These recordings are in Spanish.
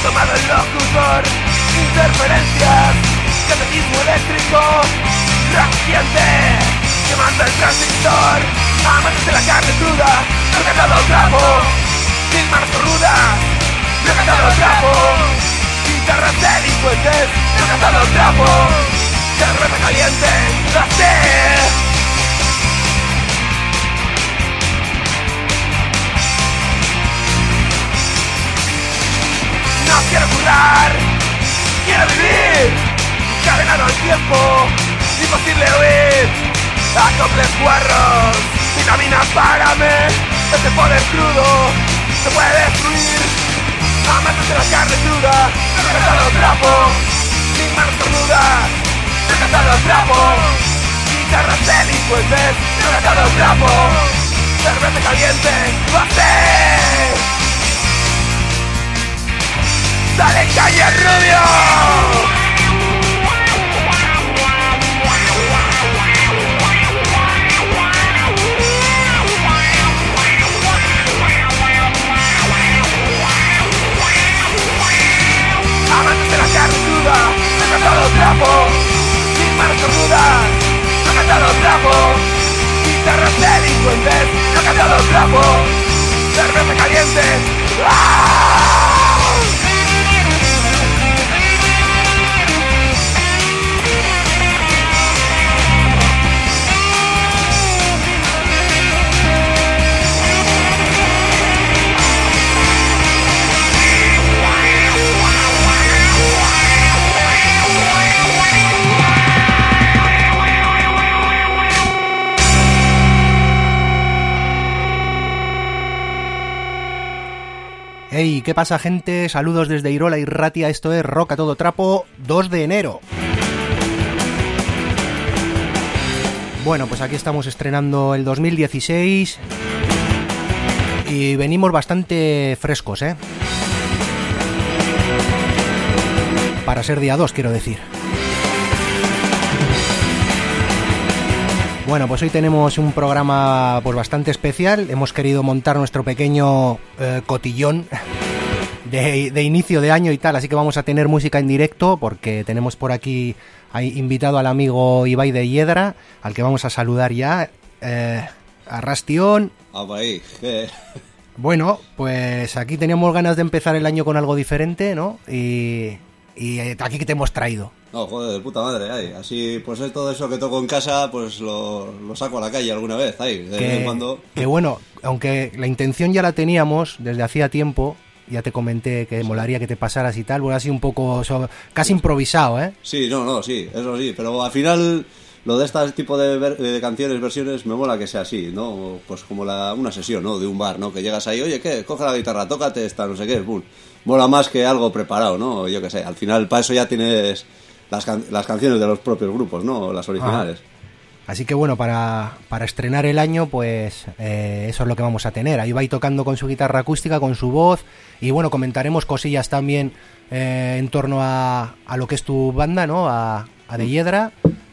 tomado el locutor, interferencias, catequismo eléctrico, reciente, quemando el transistor, amantes de la carne cruda, recatado trapo, sin manos rudas, recatado trapo, guitarras delincuentes, recatado trapo, cerveza caliente, la sed. No quiero curar, quiero vivir, cadenado al tiempo, imposible huir. Acoples guarros, vitamina págame, este poder crudo se puede destruir. Amantes de la carne cruda, recatado trapo, sin manos cornudas, recatado trapo, guitarras delincuentes, recatado trapo, cerveza caliente, ¡bate! ¡Dale calle rubio! Amantes de la carne cruda, recatado trapo, sin manos cornudas, recatado trapo, guitarras delincuentes, recatado trapo, cerveza caliente, ¡ah! Hey, ¿qué pasa, gente? Saludos desde Irola y Ratia, esto es Rock a todo trapo, 2 de enero. Bueno, pues aquí estamos estrenando el 2016 y venimos bastante frescos, ¿eh? Para ser día 2, quiero decir. Bueno, pues hoy tenemos un programa pues bastante especial. Hemos querido montar nuestro pequeño cotillón de inicio de año y tal, así que vamos a tener música en directo porque tenemos por aquí invitado al amigo Ibai de Hiedra, al que vamos a saludar ya, a Rastion. Bueno, pues aquí teníamos ganas de empezar el año con algo diferente, ¿no? Y aquí que te hemos traído. No, joder, de puta madre, ay. Así, pues es todo eso que toco en casa, pues lo saco a la calle alguna vez, ay, de vez en cuando. Que bueno, aunque la intención ya la teníamos desde hacía tiempo, ya te comenté que molaría que te pasaras y tal, bueno, así un poco, casi improvisado, ¿eh? Sí, sí, eso sí, pero al final lo de este tipo de canciones, versiones, me mola que sea así, ¿no? Pues como una sesión, ¿no? De un bar, ¿no? Que llegas ahí, oye, ¿qué? Coge la guitarra, tócate esta, no sé qué, boom. Mola más que algo preparado, ¿no? Yo qué sé, al final para eso ya tienes las canciones de los propios grupos, ¿no? Las originales. Así que bueno, para estrenar el año, pues eso es lo que vamos a tener. Ahí va a ir tocando con su guitarra acústica, con su voz, y bueno, comentaremos cosillas también en torno a lo que es tu banda, ¿no? A De Hiedra.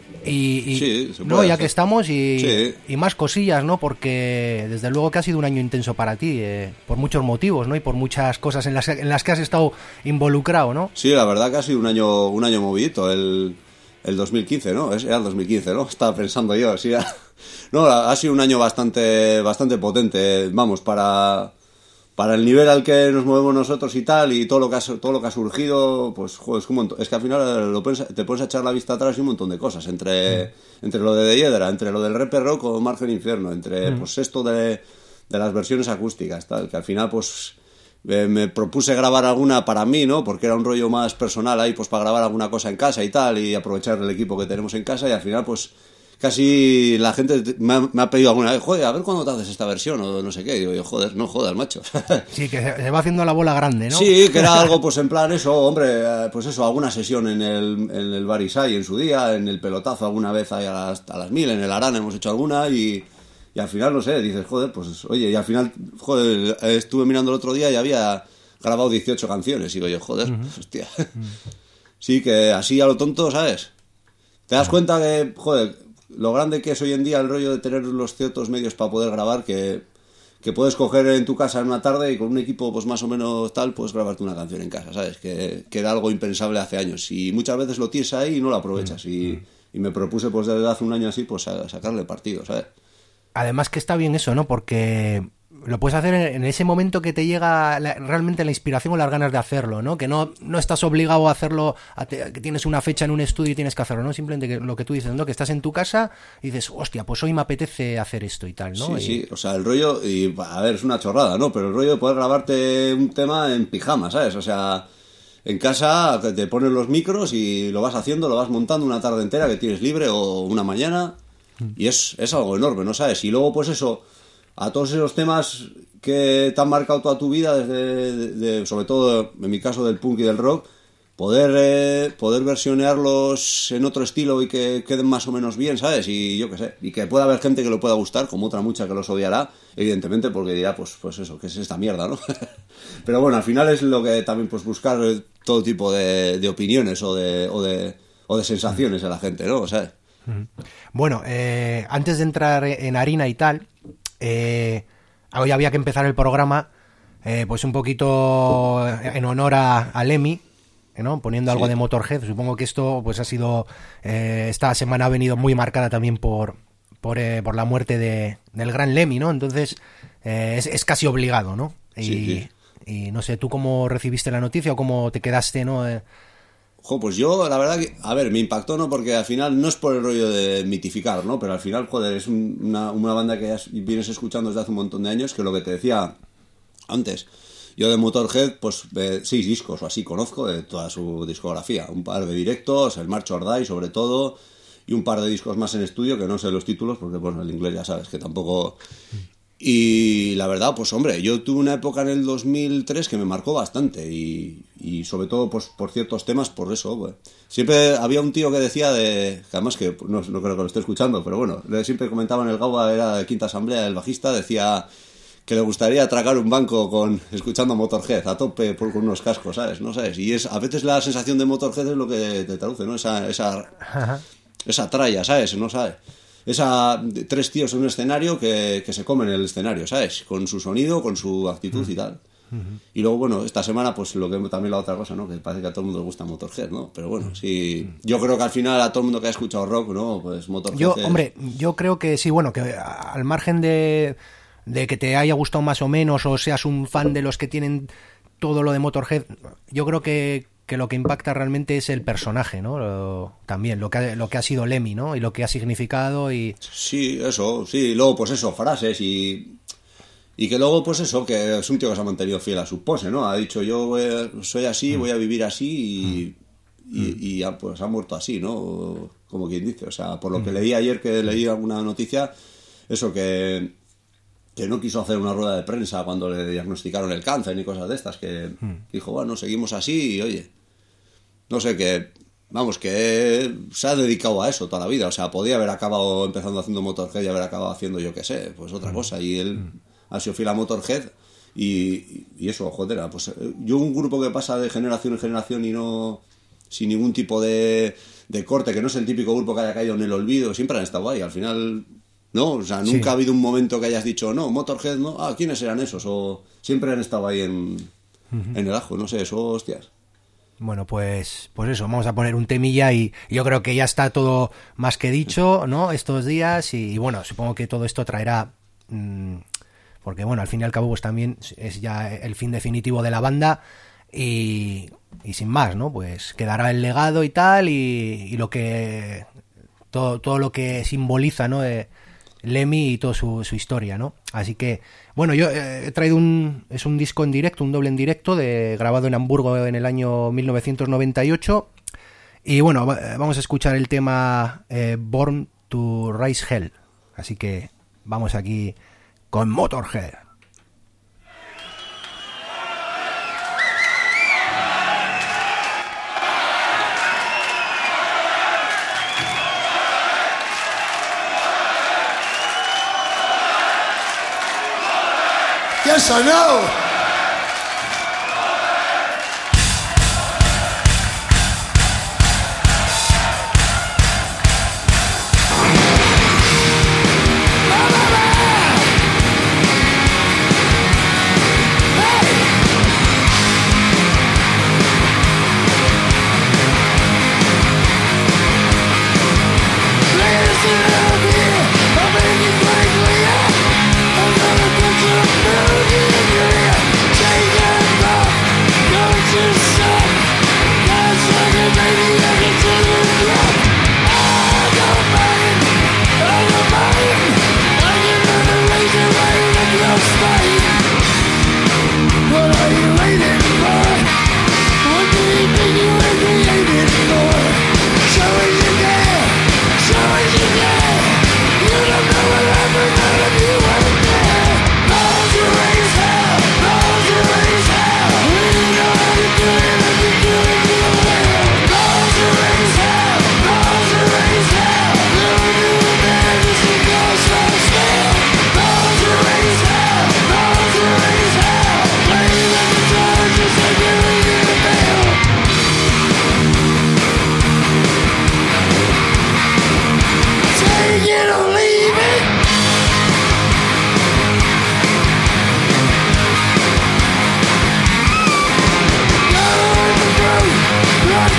Y sí, no, ya que estamos sí. Y más cosillas, ¿no? Porque desde luego que ha sido un año intenso para ti, por muchos motivos, ¿no? Y por muchas cosas en las que has estado involucrado, ¿no? Sí, la verdad que ha sido un año movidito, el 2015, ¿no? Era el 2015, ¿no? Estaba pensando yo, sí. No, ha sido un año bastante potente, vamos, para el nivel al que nos movemos nosotros y tal, y todo lo que ha surgido, pues joder, es un montón. Es que al final te pones a echar la vista atrás y un montón de cosas, entre lo de Hiedra, entre lo del Reper Rock o Margen Infierno, entre pues esto de las versiones acústicas, tal, que al final pues me propuse grabar alguna para mí, ¿no? Porque era un rollo más personal ahí, pues para grabar alguna cosa en casa y tal, y aprovechar el equipo que tenemos en casa, y al final pues casi la gente me ha pedido alguna vez, joder, a ver cuándo te haces esta versión o no sé qué. Y digo yo, joder, no jodas, macho. Sí, que se va haciendo la bola grande, ¿no? Sí, que era algo pues en plan eso, hombre, pues eso, alguna sesión en el Barisay en su día, en el Pelotazo alguna vez ahí a las 1000, en el Arana hemos hecho alguna y al final, no sé, dices, joder, pues oye, y al final, joder, estuve mirando el otro día y había grabado 18 canciones y digo yo, joder, hostia. Sí, que así a lo tonto, ¿sabes? Te das cuenta que, joder, lo grande que es hoy en día el rollo de tener los ciertos medios para poder grabar, que que puedes coger en tu casa en una tarde y con un equipo pues más o menos tal, puedes grabarte una canción en casa, ¿sabes? Que era algo impensable hace años. Y muchas veces lo tienes ahí y no lo aprovechas. Y me propuse pues desde hace un año así, pues a sacarle partido, ¿sabes? Además que está bien eso, ¿no? Porque lo puedes hacer en ese momento que te llega realmente la inspiración o las ganas de hacerlo, ¿no? Que no estás obligado a hacerlo, que tienes una fecha en un estudio y tienes que hacerlo, ¿no? Simplemente que lo que tú dices, ¿no? Que estás en tu casa y dices, hostia, pues hoy me apetece hacer esto y tal, ¿no? Sí, o sea, el rollo, y a ver, es una chorrada, ¿no? Pero el rollo de poder grabarte un tema en pijama, ¿sabes? O sea, en casa te pones los micros y lo vas haciendo, lo vas montando una tarde entera que tienes libre o una mañana y es algo enorme, ¿no? ¿Sabes? Y luego, pues eso, a todos esos temas que te han marcado toda tu vida, desde sobre todo en mi caso del punk y del rock, poder versionearlos en otro estilo y que queden más o menos bien, ¿sabes? Y yo qué sé, y que pueda haber gente que lo pueda gustar, como otra mucha que los odiará, evidentemente, porque dirá, pues eso, ¿qué es esta mierda, no? Pero bueno, al final es lo que también, pues buscar todo tipo de opiniones o de sensaciones a la gente, ¿no? ¿Sabes? Bueno, antes de entrar en harina y tal, hoy había que empezar el programa pues un poquito en honor a Lemmy, ¿no? Poniendo algo de Motorhead. Supongo que esto pues ha sido esta semana ha venido muy marcada también por la muerte del gran Lemmy, ¿no? Entonces es casi obligado, ¿no? Y no sé, ¿tú cómo recibiste la noticia o cómo te quedaste, ¿no? Pues yo, la verdad que, a ver, me impactó, ¿no? Porque al final no es por el rollo de mitificar, ¿no? Pero al final, joder, es una banda que ya vienes escuchando desde hace un montón de años, que lo que te decía antes, yo de Motorhead, pues 6 discos o así conozco de toda su discografía. Un par de directos, el March or Die sobre todo, y un par de discos más en estudio, que no sé los títulos, porque bueno, el inglés ya sabes que tampoco... Y la verdad, pues hombre, yo tuve una época en el 2003 que me marcó bastante y sobre todo pues por ciertos temas, por eso, pues. Siempre había un tío que decía que además que no creo que lo esté escuchando, pero bueno, siempre comentaba en el GAUA, era de Quinta Asamblea, el bajista, decía que le gustaría atracar un banco escuchando Motorhead a tope con unos cascos, ¿sabes? ¿No sabes? Y a veces la sensación de Motorhead es lo que te traduce, ¿no? Esa tralla, ¿sabes? ¿No sabes? 3 tíos en un escenario que se comen el escenario, ¿sabes? Con su sonido, con su actitud y tal. Y luego, bueno, esta semana, pues lo que también la otra cosa, ¿no? Que parece que a todo el mundo le gusta Motorhead, ¿no? Pero bueno, sí. Yo creo que al final a todo el mundo que ha escuchado rock, ¿no? Pues Motorhead. Yo creo que sí, bueno, que al margen de que te haya gustado más o menos, o seas un fan de los que tienen todo lo de Motorhead, yo creo que lo que impacta realmente es el personaje, ¿no? También lo que ha sido Lemmy, ¿no? Y lo que ha significado y... Sí, eso, sí. Luego, pues eso, frases y que luego, pues eso, que es un tío que se ha mantenido fiel a su pose, ¿no? Ha dicho, yo soy así, voy a vivir así y pues ha muerto así, ¿no? Como quien dice. O sea, por lo que leí ayer, que leí alguna noticia, eso que no quiso hacer una rueda de prensa cuando le diagnosticaron el cáncer ni cosas de estas, que dijo, bueno, seguimos así y oye, no sé, que se ha dedicado a eso toda la vida. O sea, podía haber acabado empezando haciendo Motorhead y haber acabado haciendo, yo qué sé, pues otra cosa. Y él ha sido fiel a Motorhead y eso, joder, pues yo un grupo que pasa de generación en generación y no sin ningún tipo de corte, que no es el típico grupo que haya caído en el olvido, siempre han estado ahí, al final... No, o sea, nunca ha habido un momento que hayas dicho, no, Motorhead, no, ¿quiénes eran esos? O siempre han estado ahí en el ajo, no sé, eso, hostias. Bueno, pues eso, vamos a poner un temilla y yo creo que ya está todo más que dicho, ¿no? Estos días y bueno, supongo que todo esto traerá, porque bueno, al fin y al cabo pues también es ya el fin definitivo de la banda y sin más, ¿no? Pues quedará el legado y tal y lo que, todo lo que simboliza, ¿no? Lemmy y toda su historia, ¿no? Así que, bueno, yo he traído es un disco en directo, un doble en directo, grabado en Hamburgo en el año 1998. Y bueno, vamos a escuchar el tema Born to Raise Hell. Así que vamos aquí con Motorhead. Yes, I know.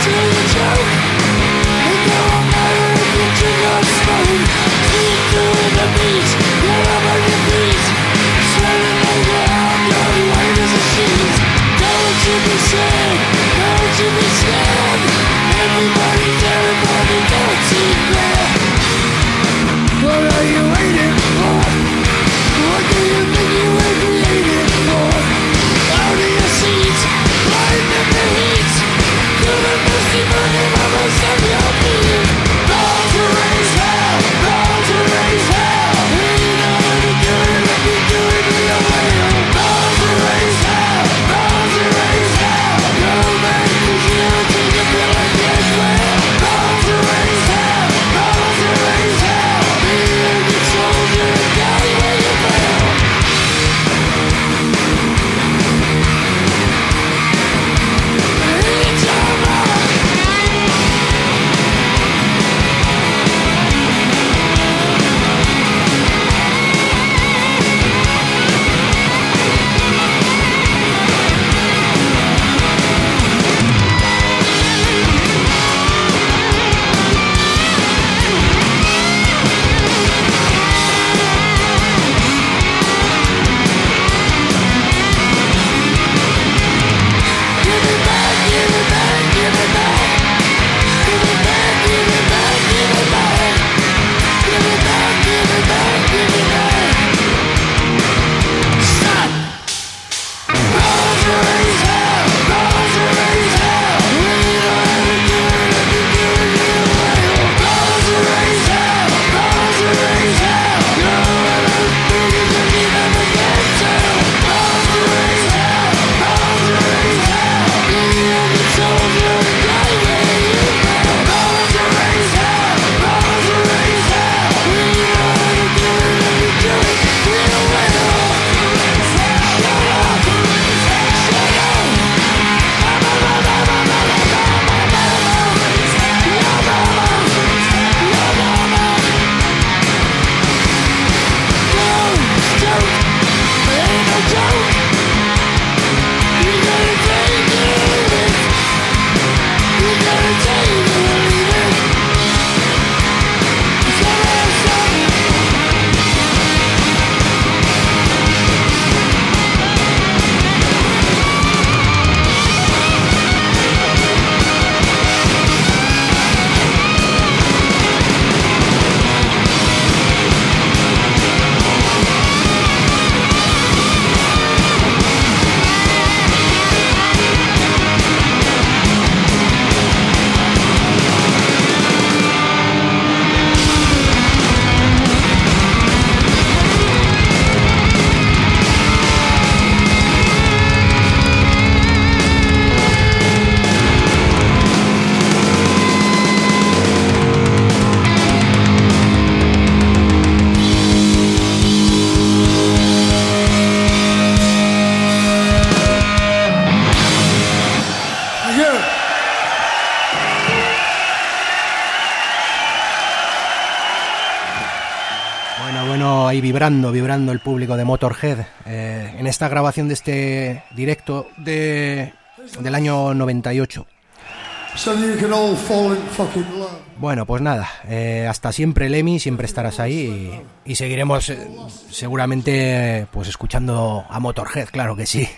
ahí vibrando el público de Motorhead en esta grabación de este directo del año 98. Bueno, pues nada, hasta siempre, Lemmy, siempre estarás ahí y seguiremos seguramente pues escuchando a Motorhead, claro que sí.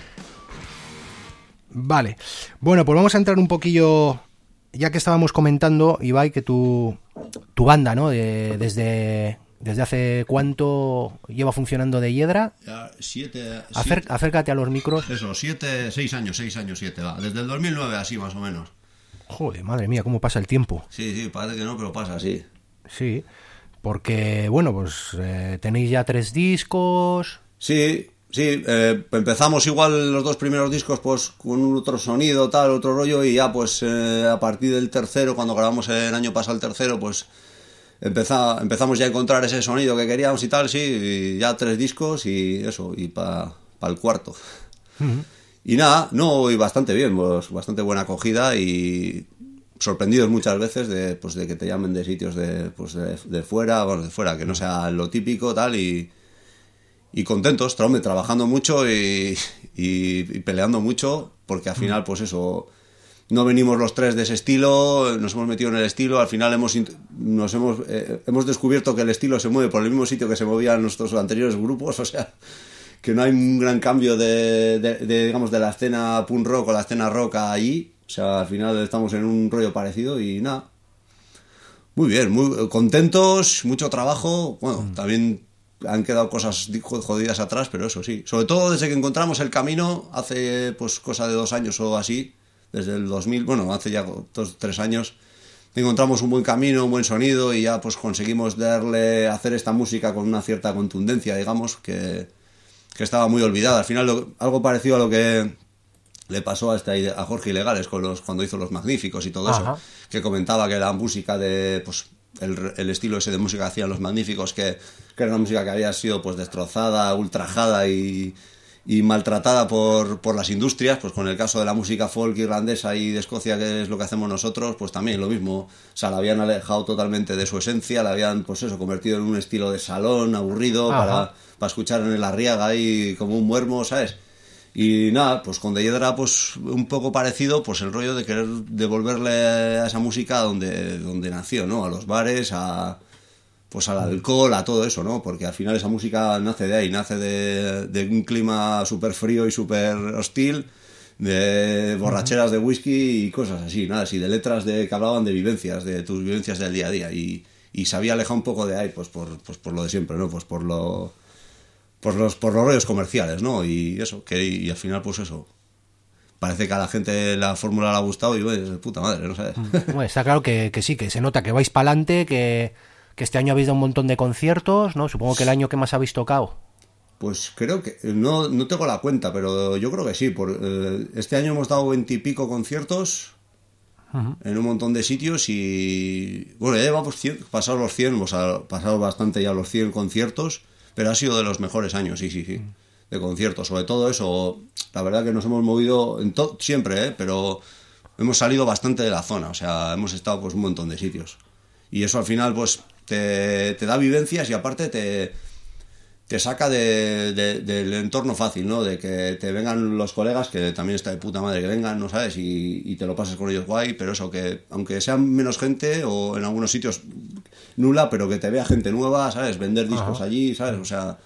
Vale, bueno, pues vamos a entrar un poquillo, ya que estábamos comentando, Ibai, que tu banda, ¿no? Desde hace cuánto lleva funcionando de Hiedra. Ya, siete. Acércate a los micros. Eso, 6 años, va. Desde el 2009 así más o menos. Joder, madre mía, cómo pasa el tiempo. Sí, parece que no, pero pasa así. Sí, porque, bueno, pues tenéis ya 3 discos. Sí, empezamos igual los 2 primeros discos pues con otro sonido, tal, otro rollo, y ya pues a partir del tercero, cuando grabamos el año pasado el tercero, pues empezamos ya a encontrar ese sonido que queríamos y tal, sí, y ya 3 discos y eso, y para el cuarto. Uh-huh. Y nada, no, y bastante bien, pues bastante buena acogida y sorprendidos muchas veces de que te llamen de sitios de fuera, que no sea lo típico, tal, y contentos, trabajando mucho y peleando mucho, porque al final, pues eso, no venimos los tres de ese estilo, nos hemos metido en el estilo, al final hemos descubierto que el estilo se mueve por el mismo sitio que se movían nuestros anteriores grupos, o sea, que no hay un gran cambio digamos, de la escena punk rock o la escena rock allí, o sea, al final estamos en un rollo parecido y nada. Muy bien, muy contentos, mucho trabajo, bueno, también han quedado cosas jodidas atrás, pero eso sí, sobre todo desde que encontramos el camino, hace pues cosa de 2 años o así, desde el 2000, bueno, hace ya 2-3 años, encontramos un buen camino, un buen sonido y ya pues conseguimos hacer esta música con una cierta contundencia, digamos, que estaba muy olvidada. Al final algo parecido a lo que le pasó a Jorge Ilegales cuando hizo Los Magníficos y todo eso, que comentaba que la música de pues el estilo ese de música que hacían Los Magníficos, que era una música que había sido pues destrozada, ultrajada y maltratada por las industrias, pues con el caso de la música folk irlandesa y de Escocia, que es lo que hacemos nosotros, pues también lo mismo, o sea, la habían alejado totalmente de su esencia, la habían pues eso, convertido en un estilo de salón aburrido para escuchar en la riaga ahí como un muermo, ¿sabes? Y nada, pues con The Hiedra pues un poco parecido, pues el rollo de querer devolverle a esa música donde nació, ¿no? A los bares, pues al alcohol, a todo eso, ¿no? Porque al final esa música nace de ahí, nace de un clima súper frío y súper hostil, de borracheras de whisky y cosas así, nada, así de letras que hablaban de vivencias, de tus vivencias del día a día, y se había alejado un poco de ahí, pues por lo de siempre, ¿no? Pues por los rollos comerciales, ¿no? Y eso, y al final pues eso, parece que a la gente la fórmula le ha gustado y pues de puta madre, ¿no sabes? Bueno, está claro que sí, que se nota que vais para adelante, que este año habéis dado un montón de conciertos, ¿no? Supongo que el año que más habéis tocado. Pues creo que, no tengo la cuenta, pero yo creo que sí. Este año hemos dado 20 y pico conciertos en un montón de sitios y, bueno, ya llevamos pasado los 100, hemos pasado bastante ya los 100 conciertos, pero ha sido de los mejores años, sí, de conciertos. Sobre todo eso, la verdad que nos hemos movido siempre, pero hemos salido bastante de la zona, o sea, hemos estado pues un montón de sitios. Y eso al final pues te da vivencias y aparte te saca del entorno fácil, ¿no? De que te vengan los colegas, que también está de puta madre que vengan, ¿no sabes? Y te lo pasas con ellos guay, pero eso, que aunque sean menos gente o en algunos sitios nula, pero que te vea gente nueva, ¿sabes? Vender discos allí, ¿sabes? O sea...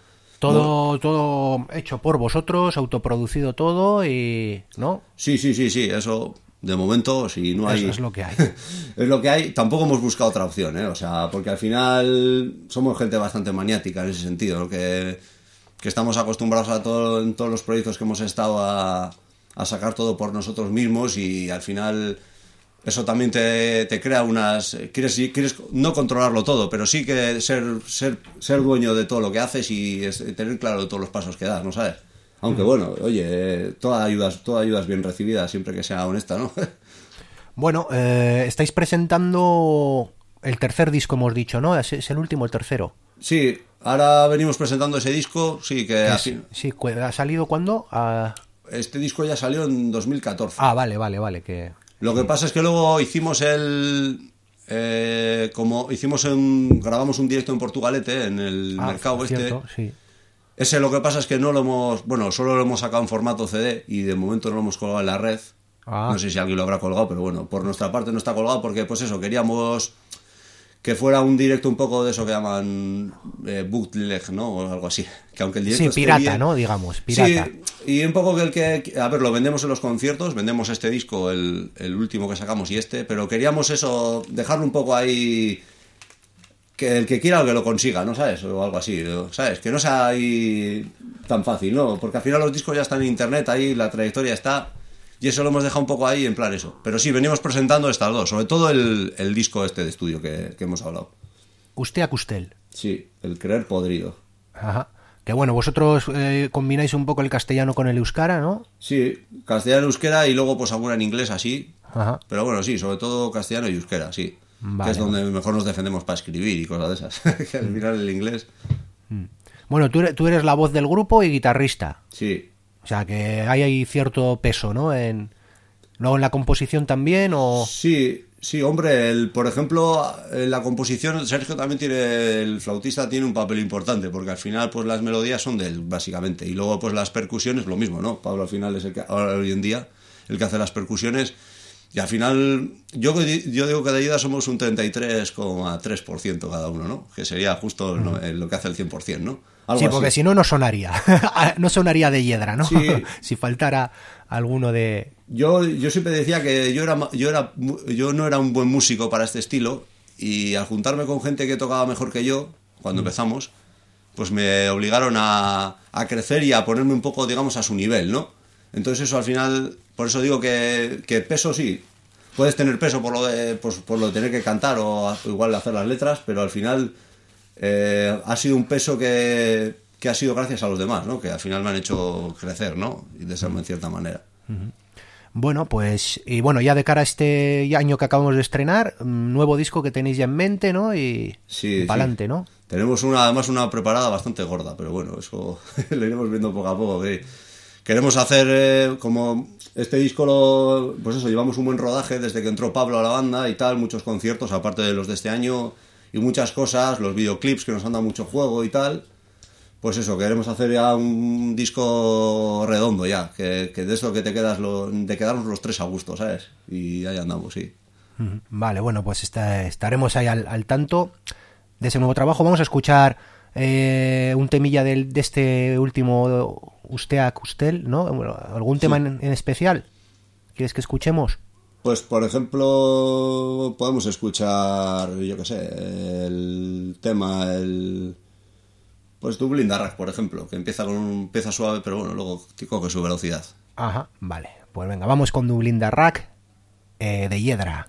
Todo hecho por vosotros, autoproducido todo y... ¿no? Sí, eso... De momento, si no hay... Eso es lo que hay. Es lo que hay. Tampoco hemos buscado otra opción, ¿eh? O sea, porque al final somos gente bastante maniática en ese sentido, ¿no? Que estamos acostumbrados en todos los proyectos que hemos estado a sacar todo por nosotros mismos y al final eso también te crea unas... Quieres no controlarlo todo, pero sí que ser dueño de todo lo que haces y tener claro todos los pasos que das, ¿no sabes? Aunque bueno, oye, toda ayuda es bien recibida, siempre que sea honesta, ¿no? Bueno, estáis presentando el tercer disco, hemos dicho, ¿no? Es el último, el tercero. Sí, ahora venimos presentando ese disco, sí, que así... Sí, ¿ha salido cuándo? Este disco ya salió en 2014. Ah, vale, que... Lo que pasa es que luego hicimos grabamos un directo en Portugalete, en el mercado cierto, sí. Ese lo que pasa es que no lo hemos... Bueno, solo lo hemos sacado en formato CD y de momento no lo hemos colgado en la red. No sé si alguien lo habrá colgado, pero bueno, por nuestra parte no está colgado porque, pues eso, queríamos que fuera un directo un poco de eso que llaman bootleg, ¿no? O algo así. Que aunque el directo esté pirata, bien, ¿no? Digamos, pirata. Sí, y un poco que a ver, lo vendemos en los conciertos, vendemos este disco, el último que sacamos y pero queríamos eso, dejarlo un poco ahí... Que el que quiera o que lo consiga, ¿no sabes? O algo así, ¿sabes? Que no sea ahí tan fácil, ¿no? Porque al final los discos ya están en internet, ahí la trayectoria está, y eso lo hemos dejado un poco ahí en plan eso. Pero sí, venimos presentando estas dos, sobre todo el disco de estudio que hemos hablado. Usted a Custel. Sí, el Creer Podrido. Ajá. Que bueno, vosotros combináis un poco el castellano con el euskara, ¿no? Sí, castellano, euskera y luego pues alguna en inglés así. Ajá. Pero bueno, sí, sobre todo castellano y euskera, sí. Vale, que es donde mejor nos defendemos para escribir y cosas de esas. Que al final el inglés... Bueno, tú eres la voz del grupo y guitarrista. Sí. O sea, que hay cierto peso, ¿no? Luego en la composición también, ¿o...? Sí, hombre, por ejemplo, en la composición Sergio también el flautista tiene un papel importante, porque al final pues las melodías son de él, básicamente. Y luego pues las percusiones, lo mismo, ¿no? Pablo al final es el que, ahora hoy en día, el que hace las percusiones... Y al final, yo digo que de ayuda somos un 33,3% cada uno, ¿no? Que sería justo lo que hace el 100%, ¿no? Algo sí, porque así. si no, no sonaría. No sonaría de Hiedra, ¿no? Sí. Si faltara alguno de... Yo siempre decía que yo no era un buen músico para este estilo, y al juntarme con gente que tocaba mejor que yo, cuando empezamos, pues me obligaron a crecer y a ponerme un poco, digamos, a su nivel, ¿no? Entonces eso al final, por eso digo que peso sí, puedes tener peso por lo de tener que cantar o igual hacer las letras, pero al final ha sido un peso que ha sido gracias a los demás, ¿no? Que al final me han hecho crecer, ¿no? Y de en cierta manera. Bueno, pues, y bueno, ya de cara a este año que acabamos de estrenar, nuevo disco que tenéis ya en mente, ¿no? Y sí, pa'lante, ¿no? Tenemos además una preparada bastante gorda, pero bueno, eso lo iremos viendo poco a poco. Queremos hacer como este disco, pues eso, llevamos un buen rodaje desde que entró Pablo a la banda y tal, muchos conciertos, aparte de los de este año, y muchas cosas, los videoclips que nos han dado mucho juego y tal. Pues eso, queremos hacer ya un disco redondo ya, que de eso que te quedas, de quedarnos los tres a gusto, ¿sabes? Y ahí andamos, sí. Vale, bueno, pues estaremos ahí al tanto de ese nuevo trabajo. Vamos a escuchar un temilla de este último Usteak Ustel, ¿no? ¿Algún tema en especial? ¿Quieres que escuchemos? Pues, por ejemplo, podemos escuchar, yo qué sé, el tema, pues Dublin Darrak, por ejemplo, que empieza suave, pero bueno, luego coge su velocidad. Ajá, vale. Pues venga, vamos con Dublin Darrak de Hiedra.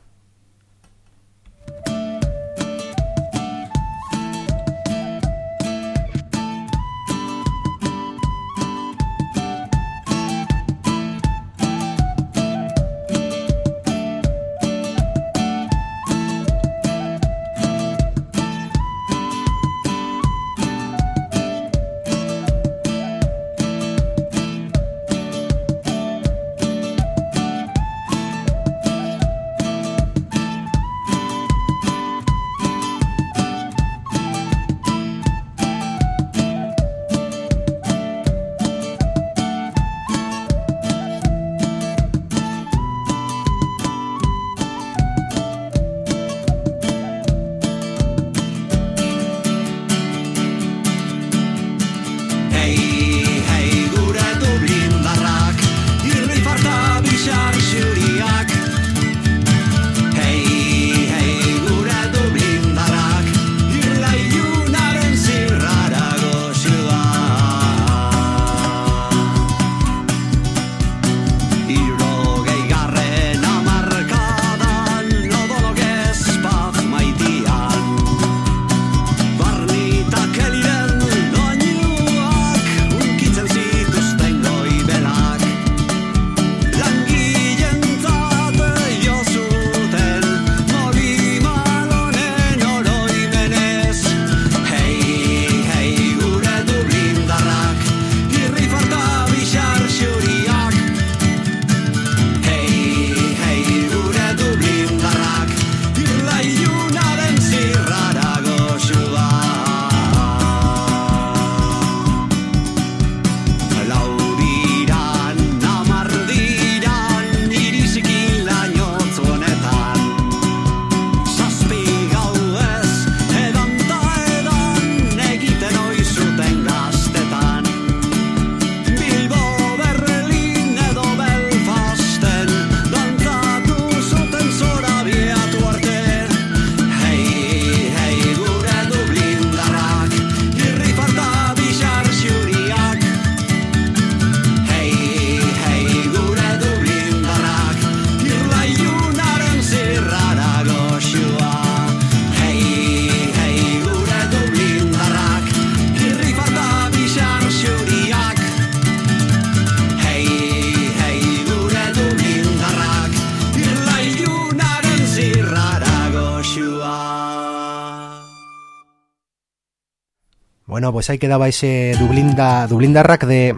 Bueno, pues ahí quedaba ese Dublin Darrak de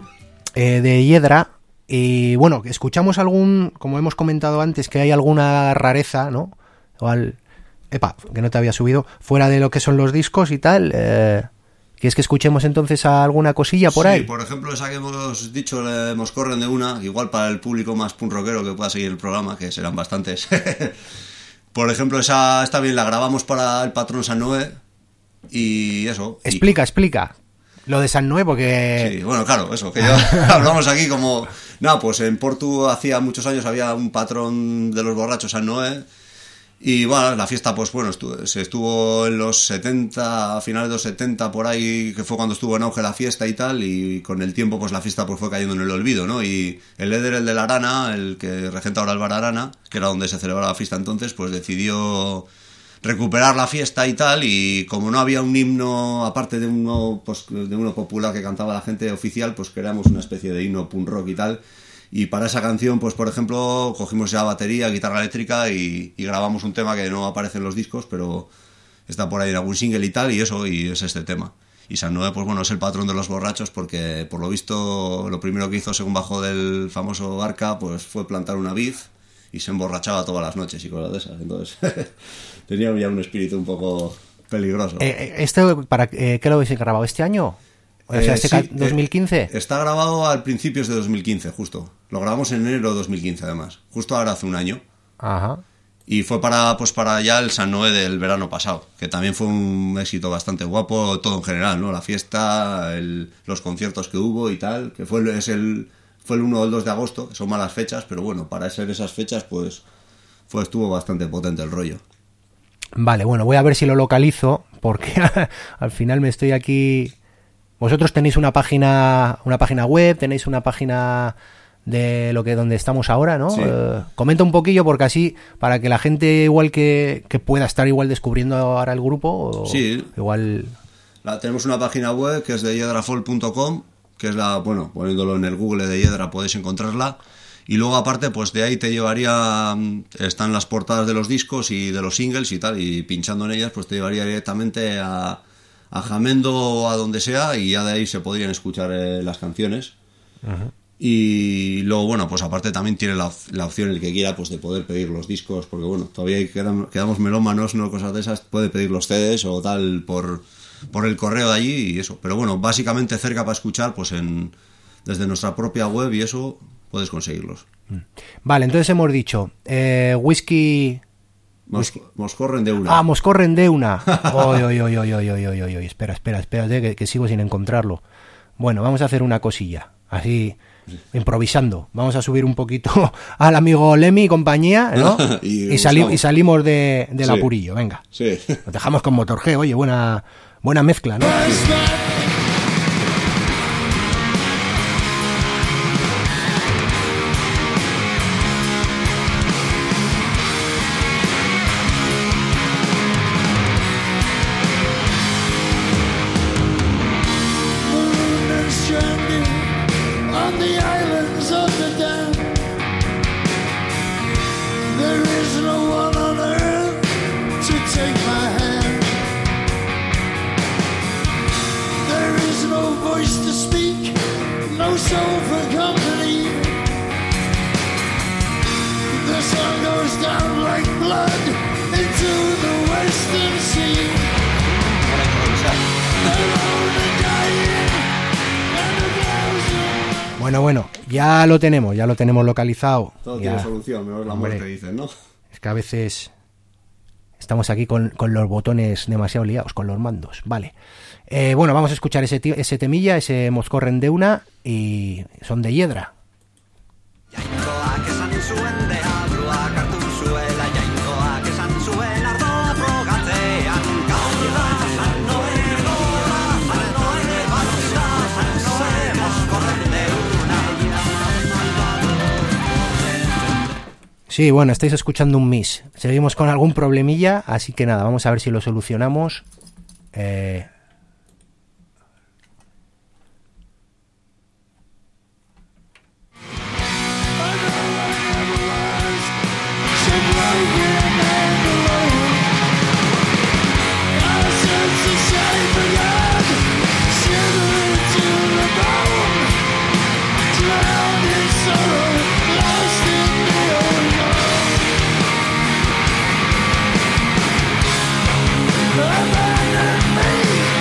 Hiedra. Y bueno, escuchamos como hemos comentado antes, que hay alguna rareza, ¿no? Que no te había subido, fuera de lo que son los discos y tal. ¿Quieres que escuchemos entonces alguna cosilla por ahí? Sí, por ejemplo, esa que hemos dicho, Mos corren de una, igual para el público más punk rockero que pueda seguir el programa, que serán bastantes. Por ejemplo, esta bien la grabamos para el patrón San Noé y eso. Explica. Lo de San Noé, porque... Sí, bueno, claro, eso, que ya hablamos aquí como... No, pues en Portu hacía muchos años había un patrón de los borrachos, San Noé, y bueno, la fiesta, pues bueno, se estuvo en los 70, a finales de los 70 por ahí, que fue cuando estuvo en auge la fiesta y tal, y con el tiempo pues la fiesta pues fue cayendo en el olvido, ¿no? Y el líder, el de la Arana, el que regenta ahora el bar Arana, que era donde se celebraba la fiesta entonces, pues decidió recuperar la fiesta y tal, y como no había un himno aparte de uno, pues, de uno popular que cantaba la gente oficial, pues creamos una especie de himno punk rock y tal, y para esa canción, pues por ejemplo, cogimos ya batería, guitarra eléctrica y grabamos un tema que no aparece en los discos, pero está por ahí en algún single y tal, y eso, y es este tema. Y San Noé, pues bueno, es el patrón de los borrachos porque por lo visto lo primero que hizo según bajó del famoso Arca, pues fue plantar una vid y se emborrachaba todas las noches y cosas de esas, entonces tenía ya un espíritu un poco peligroso. ¿Para qué lo habéis grabado este año? O sea, Sí, 2015. Está grabado al principios de 2015, justo. Lo grabamos en enero de 2015, además. Justo ahora hace un año. Ajá. Y fue para ya el San Noé del verano pasado, que también fue un éxito bastante guapo, todo en general, ¿no? La fiesta, los conciertos que hubo y tal, que fue el 1 o el 2 de agosto, que son malas fechas, pero bueno, para ser esas fechas, pues estuvo bastante potente el rollo. Vale, bueno, voy a ver si lo localizo, porque al final me estoy aquí... Vosotros tenéis una página web, tenéis una página de donde estamos ahora, ¿no? Sí. Comenta un poquillo, porque así, para que la gente igual que pueda estar igual descubriendo ahora el grupo, sí. Igual... Tenemos una página web que es de yedrafol.com, que es poniéndolo en el Google de Yedra podéis encontrarla, y luego aparte pues de ahí te llevaría, están las portadas de los discos y de los singles y tal, y pinchando en ellas pues te llevaría directamente a Jamendo o a donde sea, y ya de ahí se podrían escuchar las canciones. Uh-huh. Y luego bueno, pues aparte también tiene la opción el que quiera pues de poder pedir los discos, porque bueno, todavía quedamos melómanos, no cosas de esas, puede pedir los CDs o tal por el correo de allí y eso, pero bueno, básicamente cerca para escuchar pues desde nuestra propia web y eso puedes conseguirlos. Vale, entonces hemos dicho whisky... Mos corren de una. Mos corren de una. Oy. Espera, que sigo sin encontrarlo. Bueno, vamos a hacer una cosilla, así, improvisando. Vamos a subir un poquito al amigo Lemmy y compañía, ¿no? y salimos del apurillo, venga. Sí. Nos dejamos con Motorhead, oye, buena mezcla, ¿no? Bueno, ya lo tenemos localizado. Todo tiene solución, mejor la muerte, dicen, ¿no? Es que a veces estamos aquí con los botones demasiado liados, con los mandos, vale. Bueno, vamos a escuchar ese temilla, ese Mos corren de una, y son de Yedra. Sí, bueno, estáis escuchando un Miss. Seguimos con algún problemilla, así que nada, vamos a ver si lo solucionamos. Abandon me.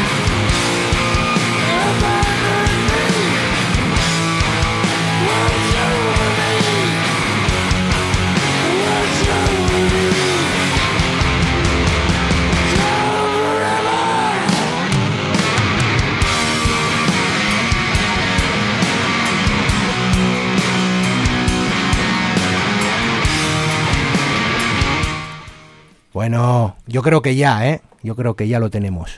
Bueno, yo creo que ya, yo creo que ya lo tenemos.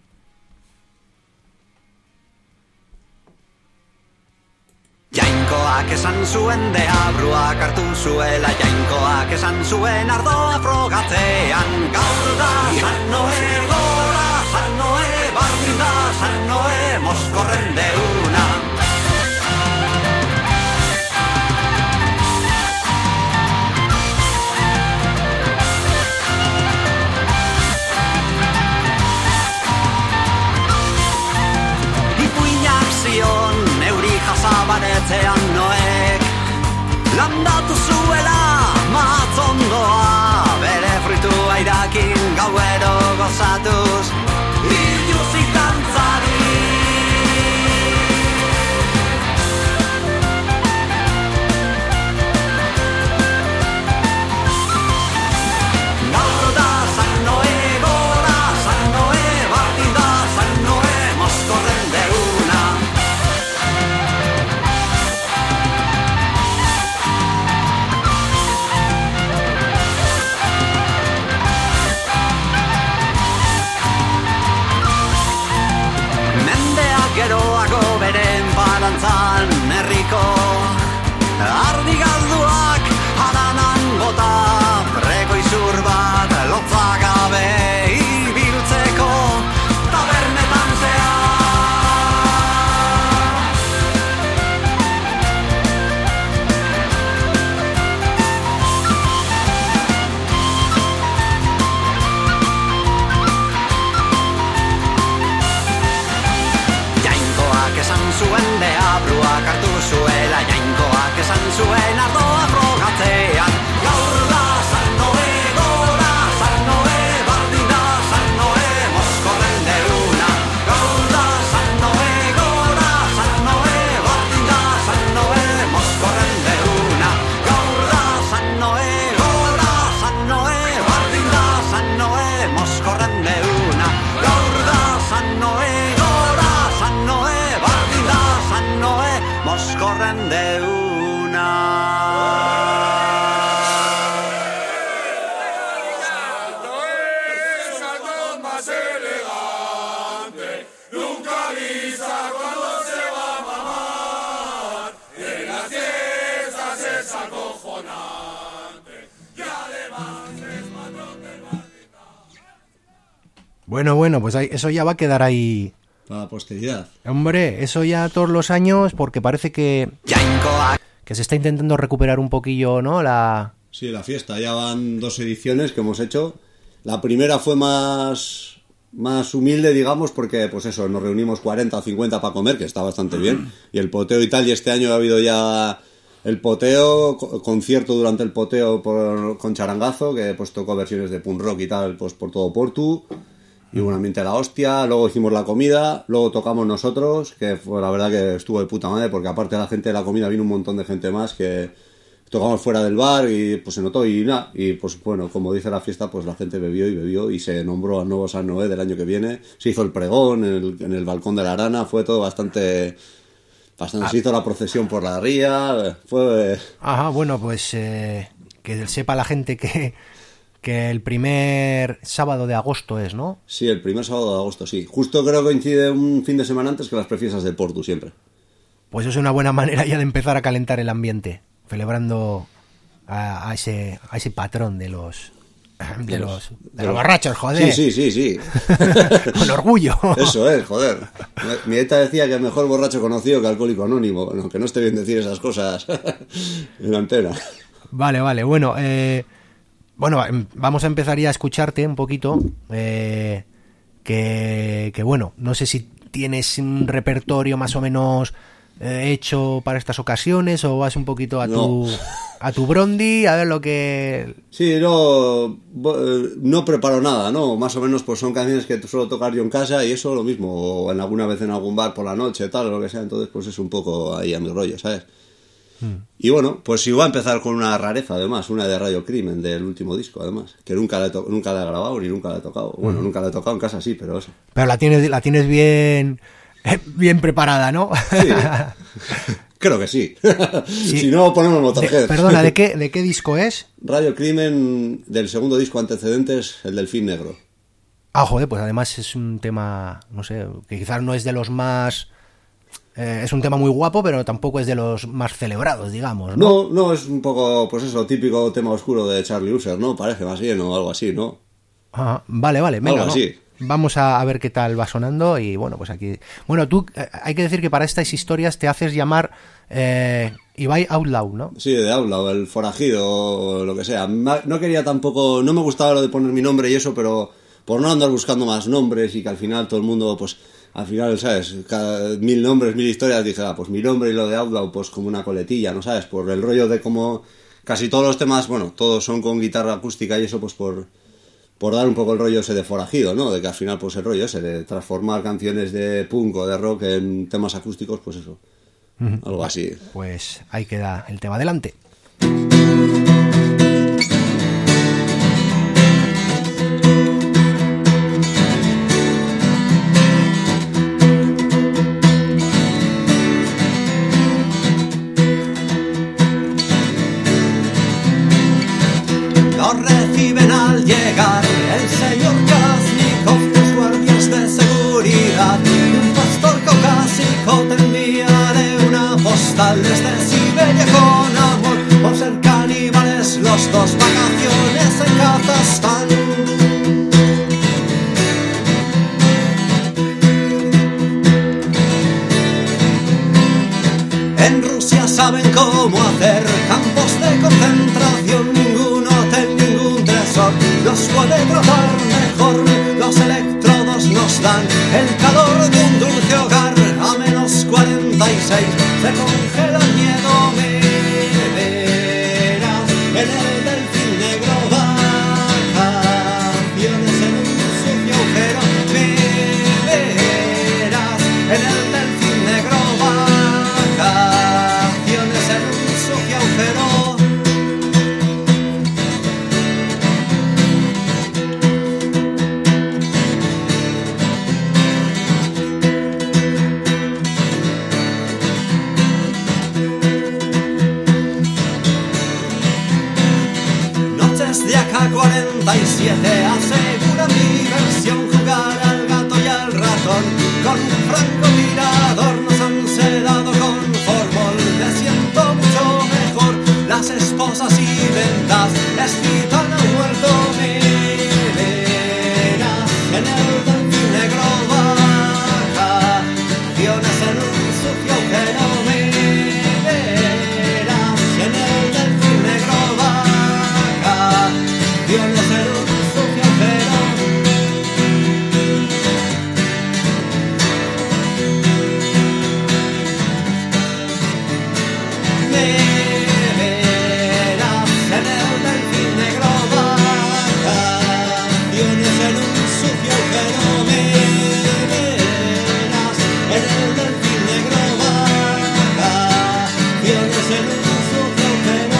Jainkoak esan zuen deabruak hartu zuela, Jainkoak esan zuen ardoa frogatzean. Gaur da Sanoe gora, Sanoe bardin da, Sanoe moskorren deuna. Ipuinak zion neuri jasabaretzean Noek, landatu zuela matzondoa, bere fruitua irakin gauero gozatuz, iluzik dantzari. Gaur da Sanoe gora, Sanoe bardin da, Sanoe moskorren deuna. Geroago beren balantzan herriko ardi galduak haranan bota, prego izur bat lotzagabe ibiltzeko tabernetan zehar. Esan zuen deabruak hartu zuela, Jainkoak esan zuen ardoa frogatzean. Gaur da Sanoe gora, Sanoe bardin da, Sanoe moskorren deuna. Gaur da Sanoe gora, Sanoe bardin da, Sanoe moskorren deuna. Gaur da Sanoe gora, Sanoe bardin da, Sanoe moskorren deuna. Gaur da Sanoe gora, Sanoe Sanoe moskorren deuna. Bueno, pues eso ya va a quedar ahí. Para la posteridad. Hombre, eso ya todos los años, porque parece que se está intentando recuperar un poquillo, ¿no? Sí, la fiesta. Ya van 2 ediciones que hemos hecho. La primera fue más humilde, digamos, porque pues eso, nos reunimos 40 o 50 para comer, que está bastante bien. Y el poteo y tal, y este año ha habido ya el poteo, concierto durante el poteo con Charangazo, que pues tocó versiones de punk rock y tal, pues por todo Portu. Y un ambiente de la hostia, luego hicimos la comida, luego tocamos nosotros, que fue la verdad que estuvo de puta madre, porque aparte de la gente de la comida vino un montón de gente más, que tocamos fuera del bar y pues se notó y nada, y pues bueno, como dice la fiesta, pues la gente bebió y se nombró al nuevo San Noé del año que viene, se hizo el pregón en el balcón de la Arana, fue todo bastante se hizo la procesión por la ría, fue... Ajá, bueno, pues que sepa la gente que el primer sábado de agosto es, ¿no? Sí, el primer sábado de agosto, sí. Justo creo que coincide un fin de semana antes que las prefiestas de Portu, siempre. Pues es una buena manera ya de empezar a calentar el ambiente, celebrando a ese patrón de los borrachos, joder. Sí. Con orgullo. Eso es, joder. Mi dieta decía que mejor borracho conocido que alcohólico anónimo, aunque no esté bien decir esas cosas en la antena. Vale, bueno, vamos a empezar ya a escucharte un poquito, que bueno, no sé si tienes un repertorio más o menos hecho para estas ocasiones o vas un poquito a tu Brondi a ver lo que... Sí, no preparo nada, ¿no? Más o menos pues son canciones que suelo tocar yo en casa y eso lo mismo, o alguna vez en algún bar por la noche, tal, o lo que sea, entonces pues es un poco ahí a mi rollo, ¿sabes? Y bueno, pues iba a empezar con una rareza, además, una de Radio Crimen, del último disco, además, que nunca la he grabado ni nunca la he tocado. Bueno, nunca la he tocado en casa, sí, pero eso. Pero la tienes bien preparada, ¿no? Sí. Creo que sí. Sí. Si no, ponemos Motorhead. Perdona, ¿de qué disco es? Radio Crimen, del segundo disco Antecedentes, el Delfín Negro. Ah, joder, pues además es un tema, no sé, que quizás no es de los más... es un tema muy guapo, pero tampoco es de los más celebrados, digamos, ¿no? No, es un poco, pues eso, típico tema oscuro de Charlie User, ¿no? Parece más bien, o algo así, ¿no? Ah, vale, venga, Algo ¿no? así. Vamos a ver qué tal va sonando y bueno, pues aquí... Bueno, tú, hay que decir que para estas historias te haces llamar Ibai Outlaw, ¿no? Sí, de Outlaw, el forajido, o lo que sea. No quería tampoco, no me gustaba lo de poner mi nombre y eso, pero por no andar buscando más nombres y que al final todo el mundo, pues, al final, ¿sabes? Cada 1000 nombres, 1000 historias, dije, pues mi nombre y lo de Outlaw, pues como una coletilla, ¿no sabes? Por el rollo de como casi todos los temas, bueno, todos son con guitarra acústica y eso, pues por dar un poco el rollo ese de forajido, ¿no? De que al final, pues el rollo ese de transformar canciones de punk o de rock en temas acústicos, pues eso. Algo así. Pues ahí queda el tema. Adelante. Nos reciben al llegar el señor Kalashnikov, los guardias de seguridad y un pastor caucásico te enviaré una postal desde Siberia con amor, por ser caníbales los dos, vacaciones en Kazajstán. En Rusia saben cómo hacer campos de concentración, ningún hotel, ningún tresor los puede tratar mejor. Los electrodos nos dan el calor de un dulce hogar. A menos 46 se congela el miedo. Me verás en el delfín negro, vacaciones en un sucio agujero. Me verás en el delfín negro, vacaciones en un sucio agujero. Noches de AK-47 aseguran diversión, jugar al gato y al ratón con un francotirador. Nos han sedado con formol, me siento mucho mejor. Las esposas y ventas excitan al muerto. Me verás en el delfín negro, vacaciones en un sucio agujero. Me verás en el delfín negro, vacaciones en un sucio agujero. Me verás en el delfín negro, vacaciones en un sucio agujero. Me verás en el delfín negro, vacaciones en un sucio agujero.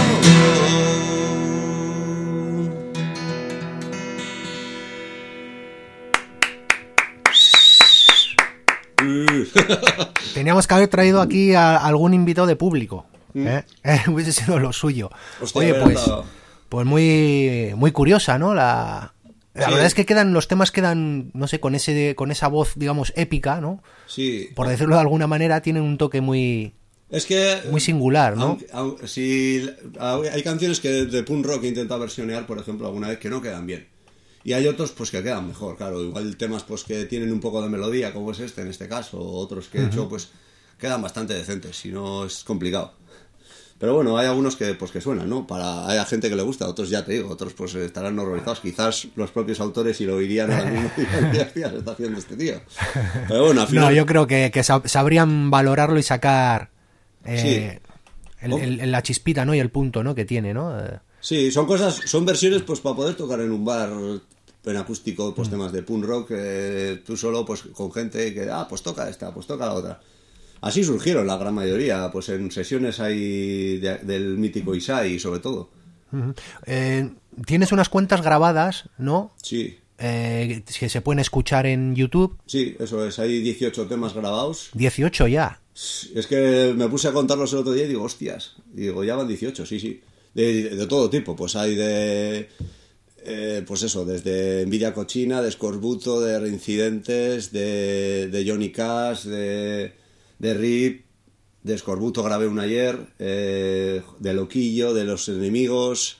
Teníamos que haber traído aquí a algún invitado de público. Hubiese sido lo suyo. Hostia, Oye, hubiera estado. pues muy curiosa, ¿no? La verdad es que los temas quedan, no sé, con esa voz, digamos, épica, ¿no? Sí. Por decirlo de alguna manera, tienen un toque muy Es que... singular, ¿no? Si hay canciones que de punk rock he intentado versionear, por ejemplo, alguna vez que no quedan bien. Y hay otros pues que quedan mejor, claro. Igual temas pues que tienen un poco de melodía, como es este en este caso, o otros que he hecho pues quedan bastante decentes, si no es complicado. Pero bueno, hay algunos que pues que suenan, ¿no? Hay gente que le gusta, otros ya te digo, otros pues estarán horrorizados. Quizás los propios autores y lo oirían a alguno y dirían, "Hostia, se está haciendo este tío". Pero bueno, al final... No, yo creo que sabrían valorarlo y sacar Sí. la chispita, ¿no? Y el punto, ¿no? Que tiene, ¿no? Sí, son versiones pues para poder tocar en un bar en acústico, pues temas de punk rock, tú solo pues con gente que, pues toca esta, pues toca la otra. Así surgieron la gran mayoría, pues en sesiones ahí del mítico Isai, sobre todo. Tienes unas cuentas grabadas, ¿no? Sí. Que se pueden escuchar en YouTube. Sí, eso es, hay 18 temas grabados. 18 ya. Es que me puse a contarlos el otro día y digo, hostias. Y digo, ya van 18, sí. De todo tipo, pues hay de... pues eso, desde Envidia Cochina, de Escorbuto, de Reincidentes, de Johnny Cash, de Rip, de Escorbuto grabé un ayer, de Loquillo, de Los Enemigos.